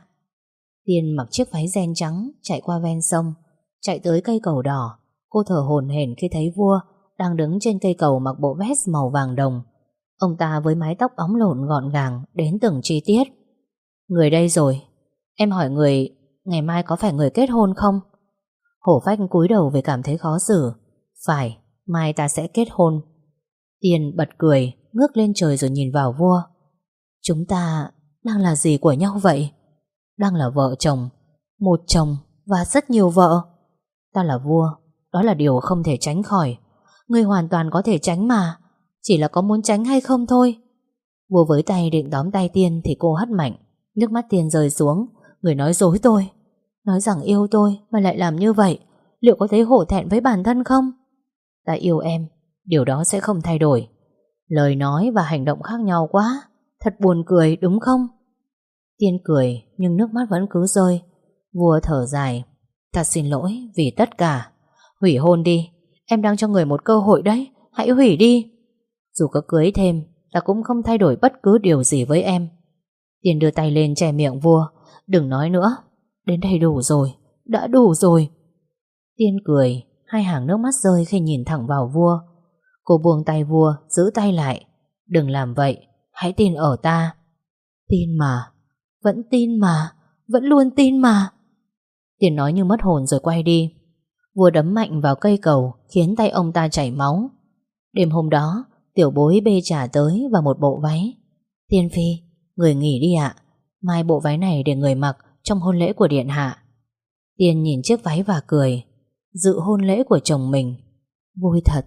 Tiên mặc chiếc váy ren trắng, chạy qua ven sông, chạy tới cây cầu đỏ. Cô thở hổn hển khi thấy vua đang đứng trên cây cầu mặc bộ vest màu vàng đồng. Ông ta với mái tóc bóng lộn gọn gàng đến từng chi tiết. Người đây rồi. Em hỏi người, ngày mai có phải người kết hôn không? Hổ Phách cúi đầu vì cảm thấy khó xử. Phải, mai ta sẽ kết hôn. Tiên bật cười, ngước lên trời rồi nhìn vào vua. Chúng ta đang là gì của nhau vậy? Đang là vợ chồng, một chồng và rất nhiều vợ. Ta là vua, đó là điều không thể tránh khỏi. Ngươi hoàn toàn có thể tránh mà, chỉ là có muốn tránh hay không thôi. Vua với tay định tóm tay Tiên thì cô hất mạnh. Nước mắt Tiên rơi xuống. Người nói dối tôi, nói rằng yêu tôi mà lại làm như vậy, liệu có thấy hổ thẹn với bản thân không? Ta yêu em, điều đó sẽ không thay đổi. Lời nói và hành động khác nhau quá, thật buồn cười đúng không? Tiên cười nhưng nước mắt vẫn cứ rơi. Vua thở dài. Ta xin lỗi vì tất cả. Hủy hôn đi, em đang cho người một cơ hội đấy. Hãy hủy đi. Dù có cưới thêm, ta cũng không thay đổi bất cứ điều gì với em. Tiên đưa tay lên che miệng vua. Đừng nói nữa, đến đây đủ rồi, đã đủ rồi. Tiên cười, hai hàng nước mắt rơi khi nhìn thẳng vào vua. Cô buông tay vua, giữ tay lại. Đừng làm vậy, hãy tin ở ta. Tin mà, vẫn tin mà, vẫn luôn tin mà. Tiên nói như mất hồn rồi quay đi. Vua đấm mạnh vào cây cầu khiến tay ông ta chảy máu. Đêm hôm đó, tiểu bối bê trà tới và một bộ váy. Tiên phi, người nghỉ đi ạ. Mai bộ váy này để người mặc trong hôn lễ của điện hạ. Tiên nhìn chiếc váy và cười. Dự hôn lễ của chồng mình, vui thật.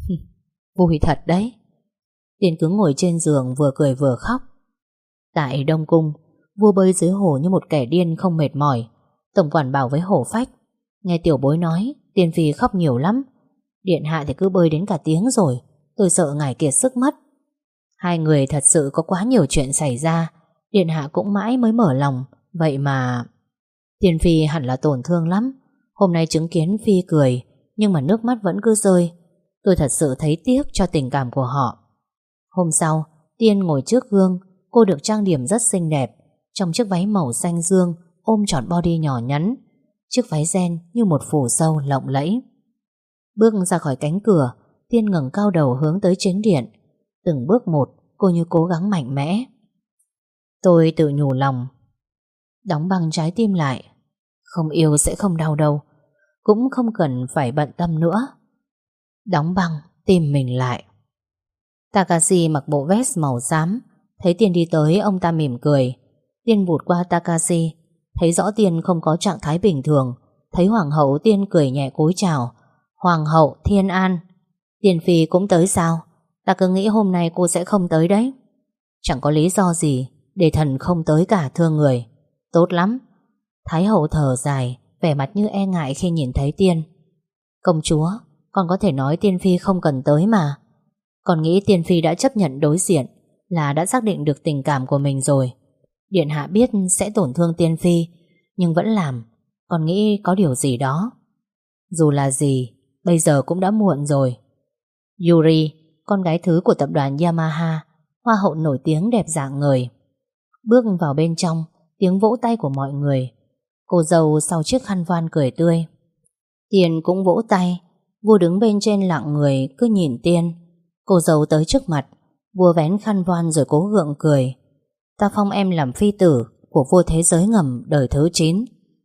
Vui thật đấy. Tiên cứ ngồi trên giường vừa cười vừa khóc. Tại Đông Cung, vua bơi dưới hồ như một kẻ điên không mệt mỏi. Tổng quản bảo với Hổ Phách. Nghe tiểu bối nói Tiên phi khóc nhiều lắm. Điện hạ thì cứ bơi đến cả tiếng rồi. Tôi sợ ngài kiệt sức mất. Hai người thật sự có quá nhiều chuyện xảy ra. Điện hạ cũng mãi mới mở lòng. Vậy mà Tiên phi hẳn là tổn thương lắm. Hôm nay chứng kiến phi cười, nhưng mà nước mắt vẫn cứ rơi. Tôi thật sự thấy tiếc cho tình cảm của họ. Hôm sau, Tiên ngồi trước gương. Cô được trang điểm rất xinh đẹp, trong chiếc váy màu xanh dương ôm trọn body nhỏ nhắn. Chiếc váy ren như một phủ sâu lộng lẫy. Bước ra khỏi cánh cửa, Tiên ngẩng cao đầu hướng tới chính điện. Từng bước một, cô như cố gắng mạnh mẽ. Tôi tự nhủ lòng, đóng băng trái tim lại. Không yêu sẽ không đau đâu, cũng không cần phải bận tâm nữa. Đóng băng tim mình lại. Takashi mặc bộ vest màu xám. Thấy Tiên đi tới, ông ta mỉm cười. Tiên vụt qua Takashi, thấy rõ Tiên không có trạng thái bình thường. Thấy hoàng hậu, Tiên cười nhẹ cúi chào. Hoàng hậu Thiên An. Tiên phi cũng tới sao? Ta cứ nghĩ hôm nay cô sẽ không tới đấy. Chẳng có lý do gì để thần không tới cả, thưa người. Tốt lắm. Thái hậu thở dài, vẻ mặt như e ngại khi nhìn thấy Tiên. Công chúa, con có thể nói Tiên phi không cần tới mà. Con nghĩ Tiên phi đã chấp nhận đối diện, là đã xác định được tình cảm của mình rồi. Điện hạ biết sẽ tổn thương Tiên phi, nhưng vẫn làm. Con nghĩ có điều gì đó. Dù là gì, bây giờ cũng đã muộn rồi. Yuri, con gái thứ của tập đoàn Yamaha, hoa hậu nổi tiếng đẹp dạng người. Bước vào bên trong, tiếng vỗ tay của mọi người. Cô dâu sau chiếc khăn voan cười tươi. Tiên cũng vỗ tay. Vua đứng bên trên lặng người cứ nhìn Tiên. Cô dâu tới trước mặt. Vua vén khăn voan rồi cố gượng cười. Ta phong em làm phi tử của vua thế giới ngầm đời thứ chín.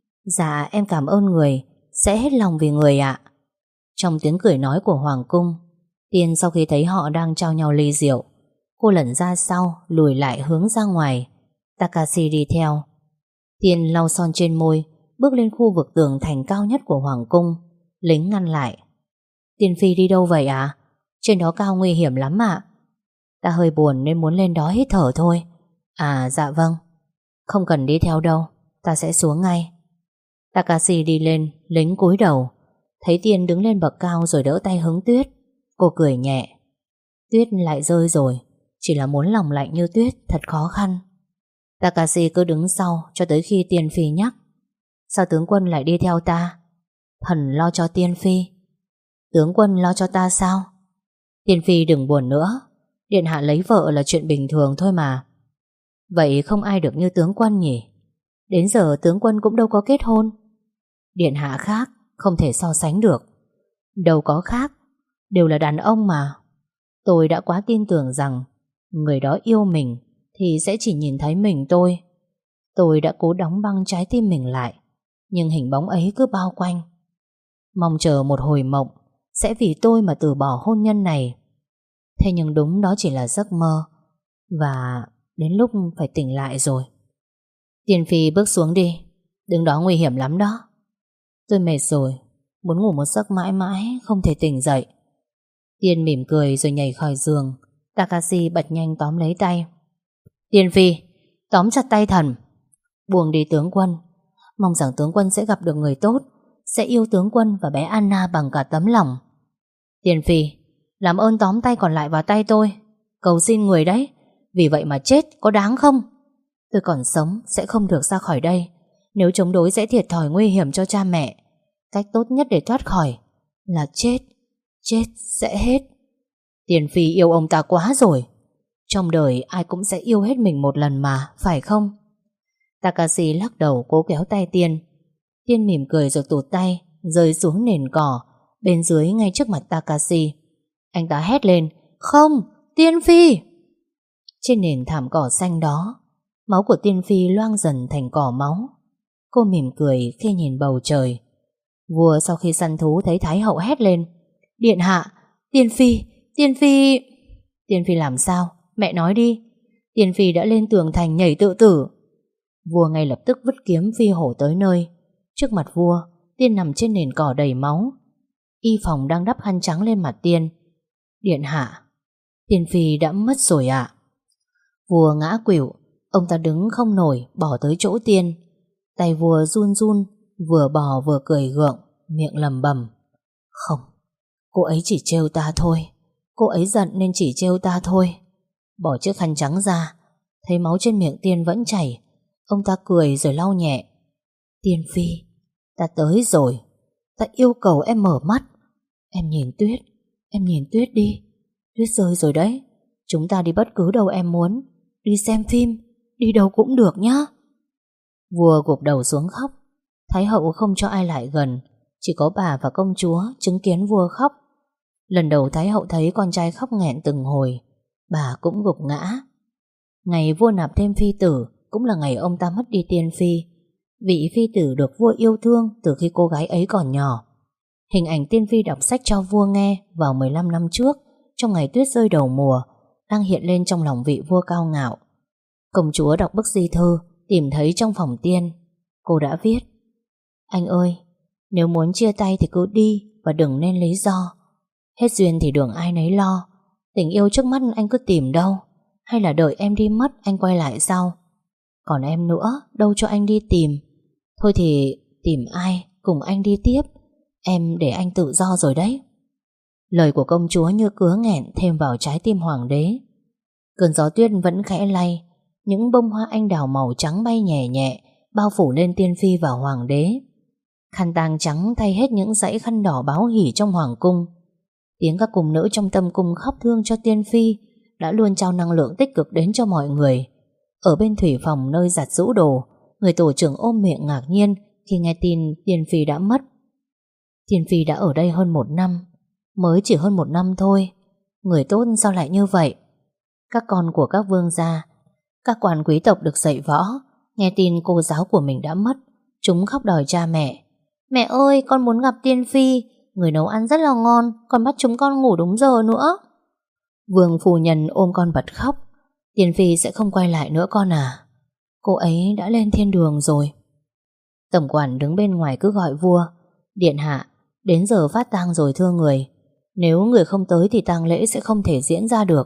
Dạ em cảm ơn người, sẽ hết lòng vì người ạ. Trong tiếng cười nói của hoàng cung, Tiên sau khi thấy họ đang trao nhau ly rượu, cô lẩn ra sau, lùi lại hướng ra ngoài. Takashi đi theo. Tiên lau son trên môi, bước lên khu vực tường thành cao nhất của hoàng cung. Lính ngăn lại. Tiên phi đi đâu vậy ạ? Trên đó cao nguy hiểm lắm ạ. Ta hơi buồn nên muốn lên đó hít thở thôi. À dạ vâng. Không cần đi theo đâu, ta sẽ xuống ngay. Takashi đi lên, lính cúi đầu. Thấy Tiên đứng lên bậc cao rồi đỡ tay hứng tuyết. Cô cười nhẹ. Tuyết lại rơi rồi, chỉ là muốn lòng lạnh như tuyết thật khó khăn. Takashi cứ đứng sau cho tới khi Tiên phi nhắc. Sao tướng quân lại đi theo ta? Thần lo cho Tiên phi. Tướng quân lo cho ta sao? Tiên phi đừng buồn nữa. Điện hạ lấy vợ là chuyện bình thường thôi mà. Vậy không ai được như tướng quân nhỉ? Đến giờ tướng quân cũng đâu có kết hôn. Điện hạ khác, không thể so sánh được. Đâu có khác, đều là đàn ông mà. Tôi đã quá tin tưởng rằng người đó yêu mình thì sẽ chỉ nhìn thấy mình tôi. Tôi đã cố đóng băng trái tim mình lại, nhưng hình bóng ấy cứ bao quanh. Mong chờ một hồi mộng sẽ vì tôi mà từ bỏ hôn nhân này. Thế nhưng đúng đó chỉ là giấc mơ, và đến lúc phải tỉnh lại rồi. Tiên Phi bước xuống đi, đứng đó nguy hiểm lắm đó. Tôi mệt rồi, muốn ngủ một giấc mãi mãi không thể tỉnh dậy. Tiên mỉm cười rồi nhảy khỏi giường. Takashi bật nhanh tóm lấy tay. Tiên Phi, tóm chặt tay thần. Buông đi tướng quân. Mong rằng tướng quân sẽ gặp được người tốt, sẽ yêu tướng quân và bé Anna bằng cả tấm lòng. Tiên Phi, làm ơn tóm tay còn lại vào tay tôi. Cầu xin người đấy. Vì vậy mà chết có đáng không? Tôi còn sống sẽ không được ra khỏi đây. Nếu chống đối sẽ thiệt thòi nguy hiểm cho cha mẹ. Cách tốt nhất để thoát khỏi là chết. Chết sẽ hết. Tiên Phi yêu ông ta quá rồi. Trong đời ai cũng sẽ yêu hết mình một lần mà, phải không? Takashi lắc đầu cố kéo tay Tiên. Tiên mỉm cười rồi tụt tay, rơi xuống nền cỏ bên dưới ngay trước mặt Takashi. Anh ta hét lên, không, Tiên Phi. Trên nền thảm cỏ xanh đó, máu của Tiên Phi loang dần thành cỏ máu. Cô mỉm cười khi nhìn bầu trời. Vua sau khi săn thú thấy Thái hậu hét lên, Điện hạ, Tiên Phi, Tiên Phi. Tiên Phi làm sao? Mẹ nói đi. Tiên Phi đã lên tường thành nhảy tự tử. Vua ngay lập tức vứt kiếm phi hổ tới nơi. Trước mặt vua, Tiên nằm trên nền cỏ đầy máu. Y phòng đang đắp khăn trắng lên mặt Tiên. Điện hạ, Tiên Phi đã mất rồi ạ. Vua ngã quỵu, ông ta đứng không nổi, bỏ tới chỗ Tiên. Tay vua run run, vừa bò vừa cười gượng, miệng lẩm bẩm, không, cô ấy chỉ trêu ta thôi. Cô ấy giận nên chỉ trêu ta thôi. Bỏ chiếc khăn trắng ra, thấy máu trên miệng Tiên vẫn chảy. Ông ta cười rồi lau nhẹ. Tiên Phi, ta tới rồi. Ta yêu cầu em mở mắt. Em nhìn tuyết, em nhìn tuyết đi. Tuyết rơi rồi đấy. Chúng ta đi bất cứ đâu em muốn. Đi xem phim, đi đâu cũng được nhá. Vua gục đầu xuống khóc. Thái hậu không cho ai lại gần, chỉ có bà và công chúa chứng kiến vua khóc. Lần đầu Thái hậu thấy con trai khóc nghẹn từng hồi, bà cũng gục ngã. Ngày vua nạp thêm phi tử cũng là ngày ông ta mất đi Tiên Phi. Vị phi tử được vua yêu thương từ khi cô gái ấy còn nhỏ. Hình ảnh Tiên Phi đọc sách cho vua nghe vào mười lăm năm trước, trong ngày tuyết rơi đầu mùa, đang hiện lên trong lòng vị vua cao ngạo. Công chúa đọc bức di thư tìm thấy trong phòng Tiên. Cô đã viết, anh ơi, nếu muốn chia tay thì cứ đi và đừng nên lý do. Hết duyên thì đường ai nấy lo. Tình yêu trước mắt anh cứ tìm đâu, hay là đợi em đi mất anh quay lại sau? Còn em nữa, đâu cho anh đi tìm. Thôi thì tìm ai cùng anh đi tiếp. Em để anh tự do rồi đấy. Lời của công chúa như cứa nghẹn thêm vào trái tim hoàng đế. Cơn gió tuyết vẫn khẽ lay. Những bông hoa anh đào màu trắng bay nhẹ nhẹ, bao phủ lên Tiên Phi và hoàng đế. Khăn tang trắng thay hết những dãy khăn đỏ báo hỉ trong hoàng cung. Tiếng các cung nữ trong tâm cung khóc thương cho Tiên Phi đã luôn trao năng lượng tích cực đến cho mọi người. Ở bên thủy phòng nơi giặt giũ đồ, người tổ trưởng ôm miệng ngạc nhiên khi nghe tin Tiên Phi đã mất. Tiên Phi đã ở đây hơn một năm. Mới chỉ hơn một năm thôi. Người tốt sao lại như vậy? Các con của các vương gia, các quan quý tộc được dạy võ, nghe tin cô giáo của mình đã mất, chúng khóc đòi cha mẹ. Mẹ ơi, con muốn gặp Tiên Phi. Người nấu ăn rất là ngon, còn bắt chúng con ngủ đúng giờ nữa. Vương phu nhân ôm con bật khóc. Tiên Phi sẽ không quay lại nữa con à? Cô ấy đã lên thiên đường rồi. Tổng quản đứng bên ngoài cứ gọi vua. Điện hạ, đến giờ phát tang rồi thưa người. Nếu người không tới thì tang lễ sẽ không thể diễn ra được.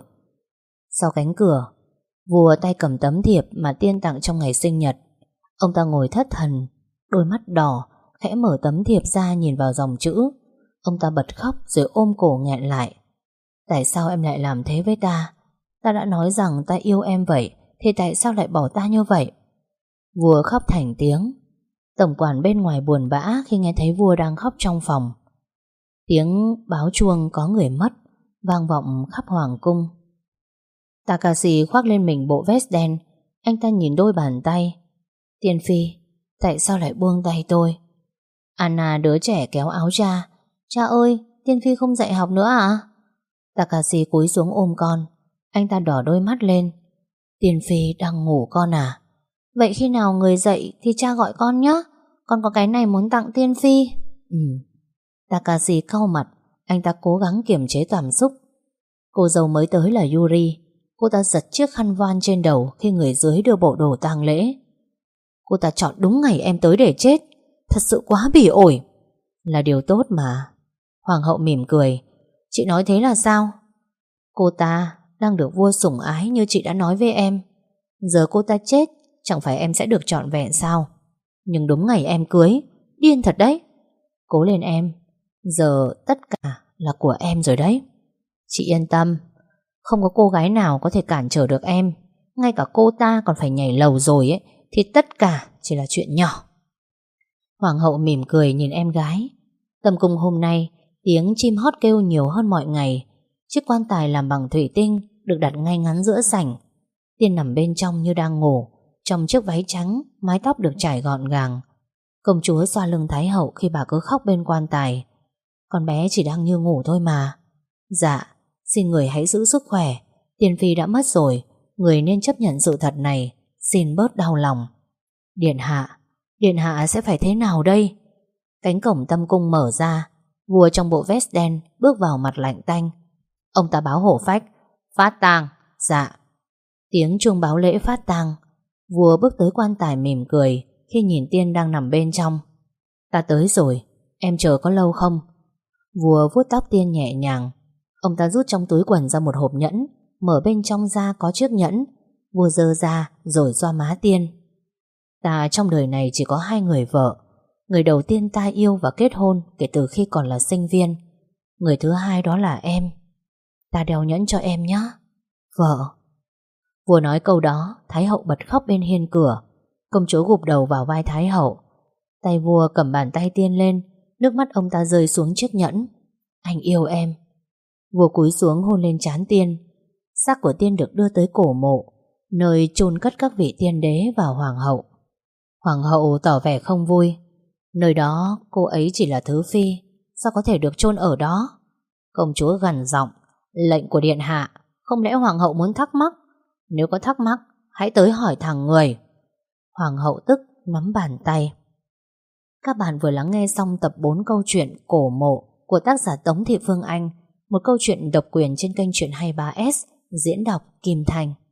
Sau cánh cửa, vua tay cầm tấm thiệp mà Tiên tặng trong ngày sinh nhật. Ông ta ngồi thất thần, đôi mắt đỏ, khẽ mở tấm thiệp ra nhìn vào dòng chữ. Ông ta bật khóc rồi ôm cổ nghẹn lại. Tại sao em lại làm thế với ta? Ta đã nói rằng ta yêu em vậy, thì tại sao lại bỏ ta như vậy? Vua khóc thành tiếng. Tổng quản bên ngoài buồn bã khi nghe thấy vua đang khóc trong phòng. Tiếng báo chuông có người mất vang vọng khắp hoàng cung. Takashi khoác lên mình bộ vest đen. Anh ta nhìn đôi bàn tay. Tiên Phi, tại sao lại buông tay tôi? Anna đứa trẻ kéo áo cha. Cha ơi, Tiên Phi không dạy học nữa à? Takashi cúi xuống ôm con. Anh ta đỏ đôi mắt lên. Tiên Phi đang ngủ con à? Vậy khi nào người dậy thì cha gọi con nhé. Con có cái này muốn tặng Tiên Phi. Ừ. Takashi cau mặt. Anh ta cố gắng kiềm chế cảm xúc. Cô dâu mới tới là Yuri. Cô ta giật chiếc khăn voan trên đầu khi người dưới đưa bộ đồ tang lễ. Cô ta chọn đúng ngày em tới để chết. Thật sự quá bỉ ổi. Là điều tốt mà. Hoàng hậu mỉm cười. Chị nói thế là sao? Cô ta đang được vua sủng ái như chị đã nói với em. Giờ cô ta chết, chẳng phải em sẽ được trọn vẹn sao? Nhưng đúng ngày em cưới. Điên thật đấy. Cố lên em. Giờ tất cả là của em rồi đấy. Chị yên tâm. Không có cô gái nào có thể cản trở được em. Ngay cả cô ta còn phải nhảy lầu rồi ấy, thì tất cả chỉ là chuyện nhỏ. Hoàng hậu mỉm cười nhìn em gái. Tầm cung hôm nay tiếng chim hót kêu nhiều hơn mọi ngày. Chiếc quan tài làm bằng thủy tinh được đặt ngay ngắn giữa sảnh. Tiên nằm bên trong như đang ngủ, trong chiếc váy trắng, mái tóc được trải gọn gàng. Công chúa xoa lưng Thái hậu khi bà cứ khóc bên quan tài. Con bé chỉ đang như ngủ thôi mà. Dạ, xin người hãy giữ sức khỏe. Tiên Phi đã mất rồi, người nên chấp nhận sự thật này. Xin bớt đau lòng. Điện hạ, điện hạ sẽ phải thế nào đây? Cánh cổng tâm cung mở ra. Vua trong bộ vest đen bước vào mặt lạnh tanh. Ông ta báo hổ phách. Phát tang. Dạ. Tiếng chuông báo lễ phát tang. Vua bước tới quan tài mỉm cười khi nhìn Tiên đang nằm bên trong. Ta tới rồi, em chờ có lâu không? Vua vuốt tóc Tiên nhẹ nhàng. Ông ta rút trong túi quần ra một hộp nhẫn, mở bên trong ra có chiếc nhẫn. Vua giơ ra rồi xoa má Tiên. Ta trong đời này chỉ có hai người vợ. Người đầu tiên ta yêu và kết hôn kể từ khi còn là sinh viên. Người thứ hai đó là em. Ta đeo nhẫn cho em nhé. Vợ. Vua nói câu đó, Thái hậu bật khóc bên hiên cửa. Công chúa gục đầu vào vai Thái hậu. Tay vua cầm bàn tay Tiên lên. Nước mắt ông ta rơi xuống chiếc nhẫn. Anh yêu em. Vua cúi xuống hôn lên trán Tiên. Xác của Tiên được đưa tới cổ mộ, nơi chôn cất các vị tiên đế và hoàng hậu. Hoàng hậu tỏ vẻ không vui. Nơi đó cô ấy chỉ là thứ phi, sao có thể được chôn ở đó? Công chúa gằn giọng. Lệnh của điện hạ. Không lẽ hoàng hậu muốn thắc mắc? Nếu có thắc mắc, hãy tới hỏi thẳng người. Hoàng hậu tức nắm bàn tay. Các bạn vừa lắng nghe xong tập bốn câu chuyện Cổ Mộ của tác giả Tống Thị Phương Anh, một câu chuyện độc quyền trên kênh Chuyện hai mươi ba S, diễn đọc Kim Thành.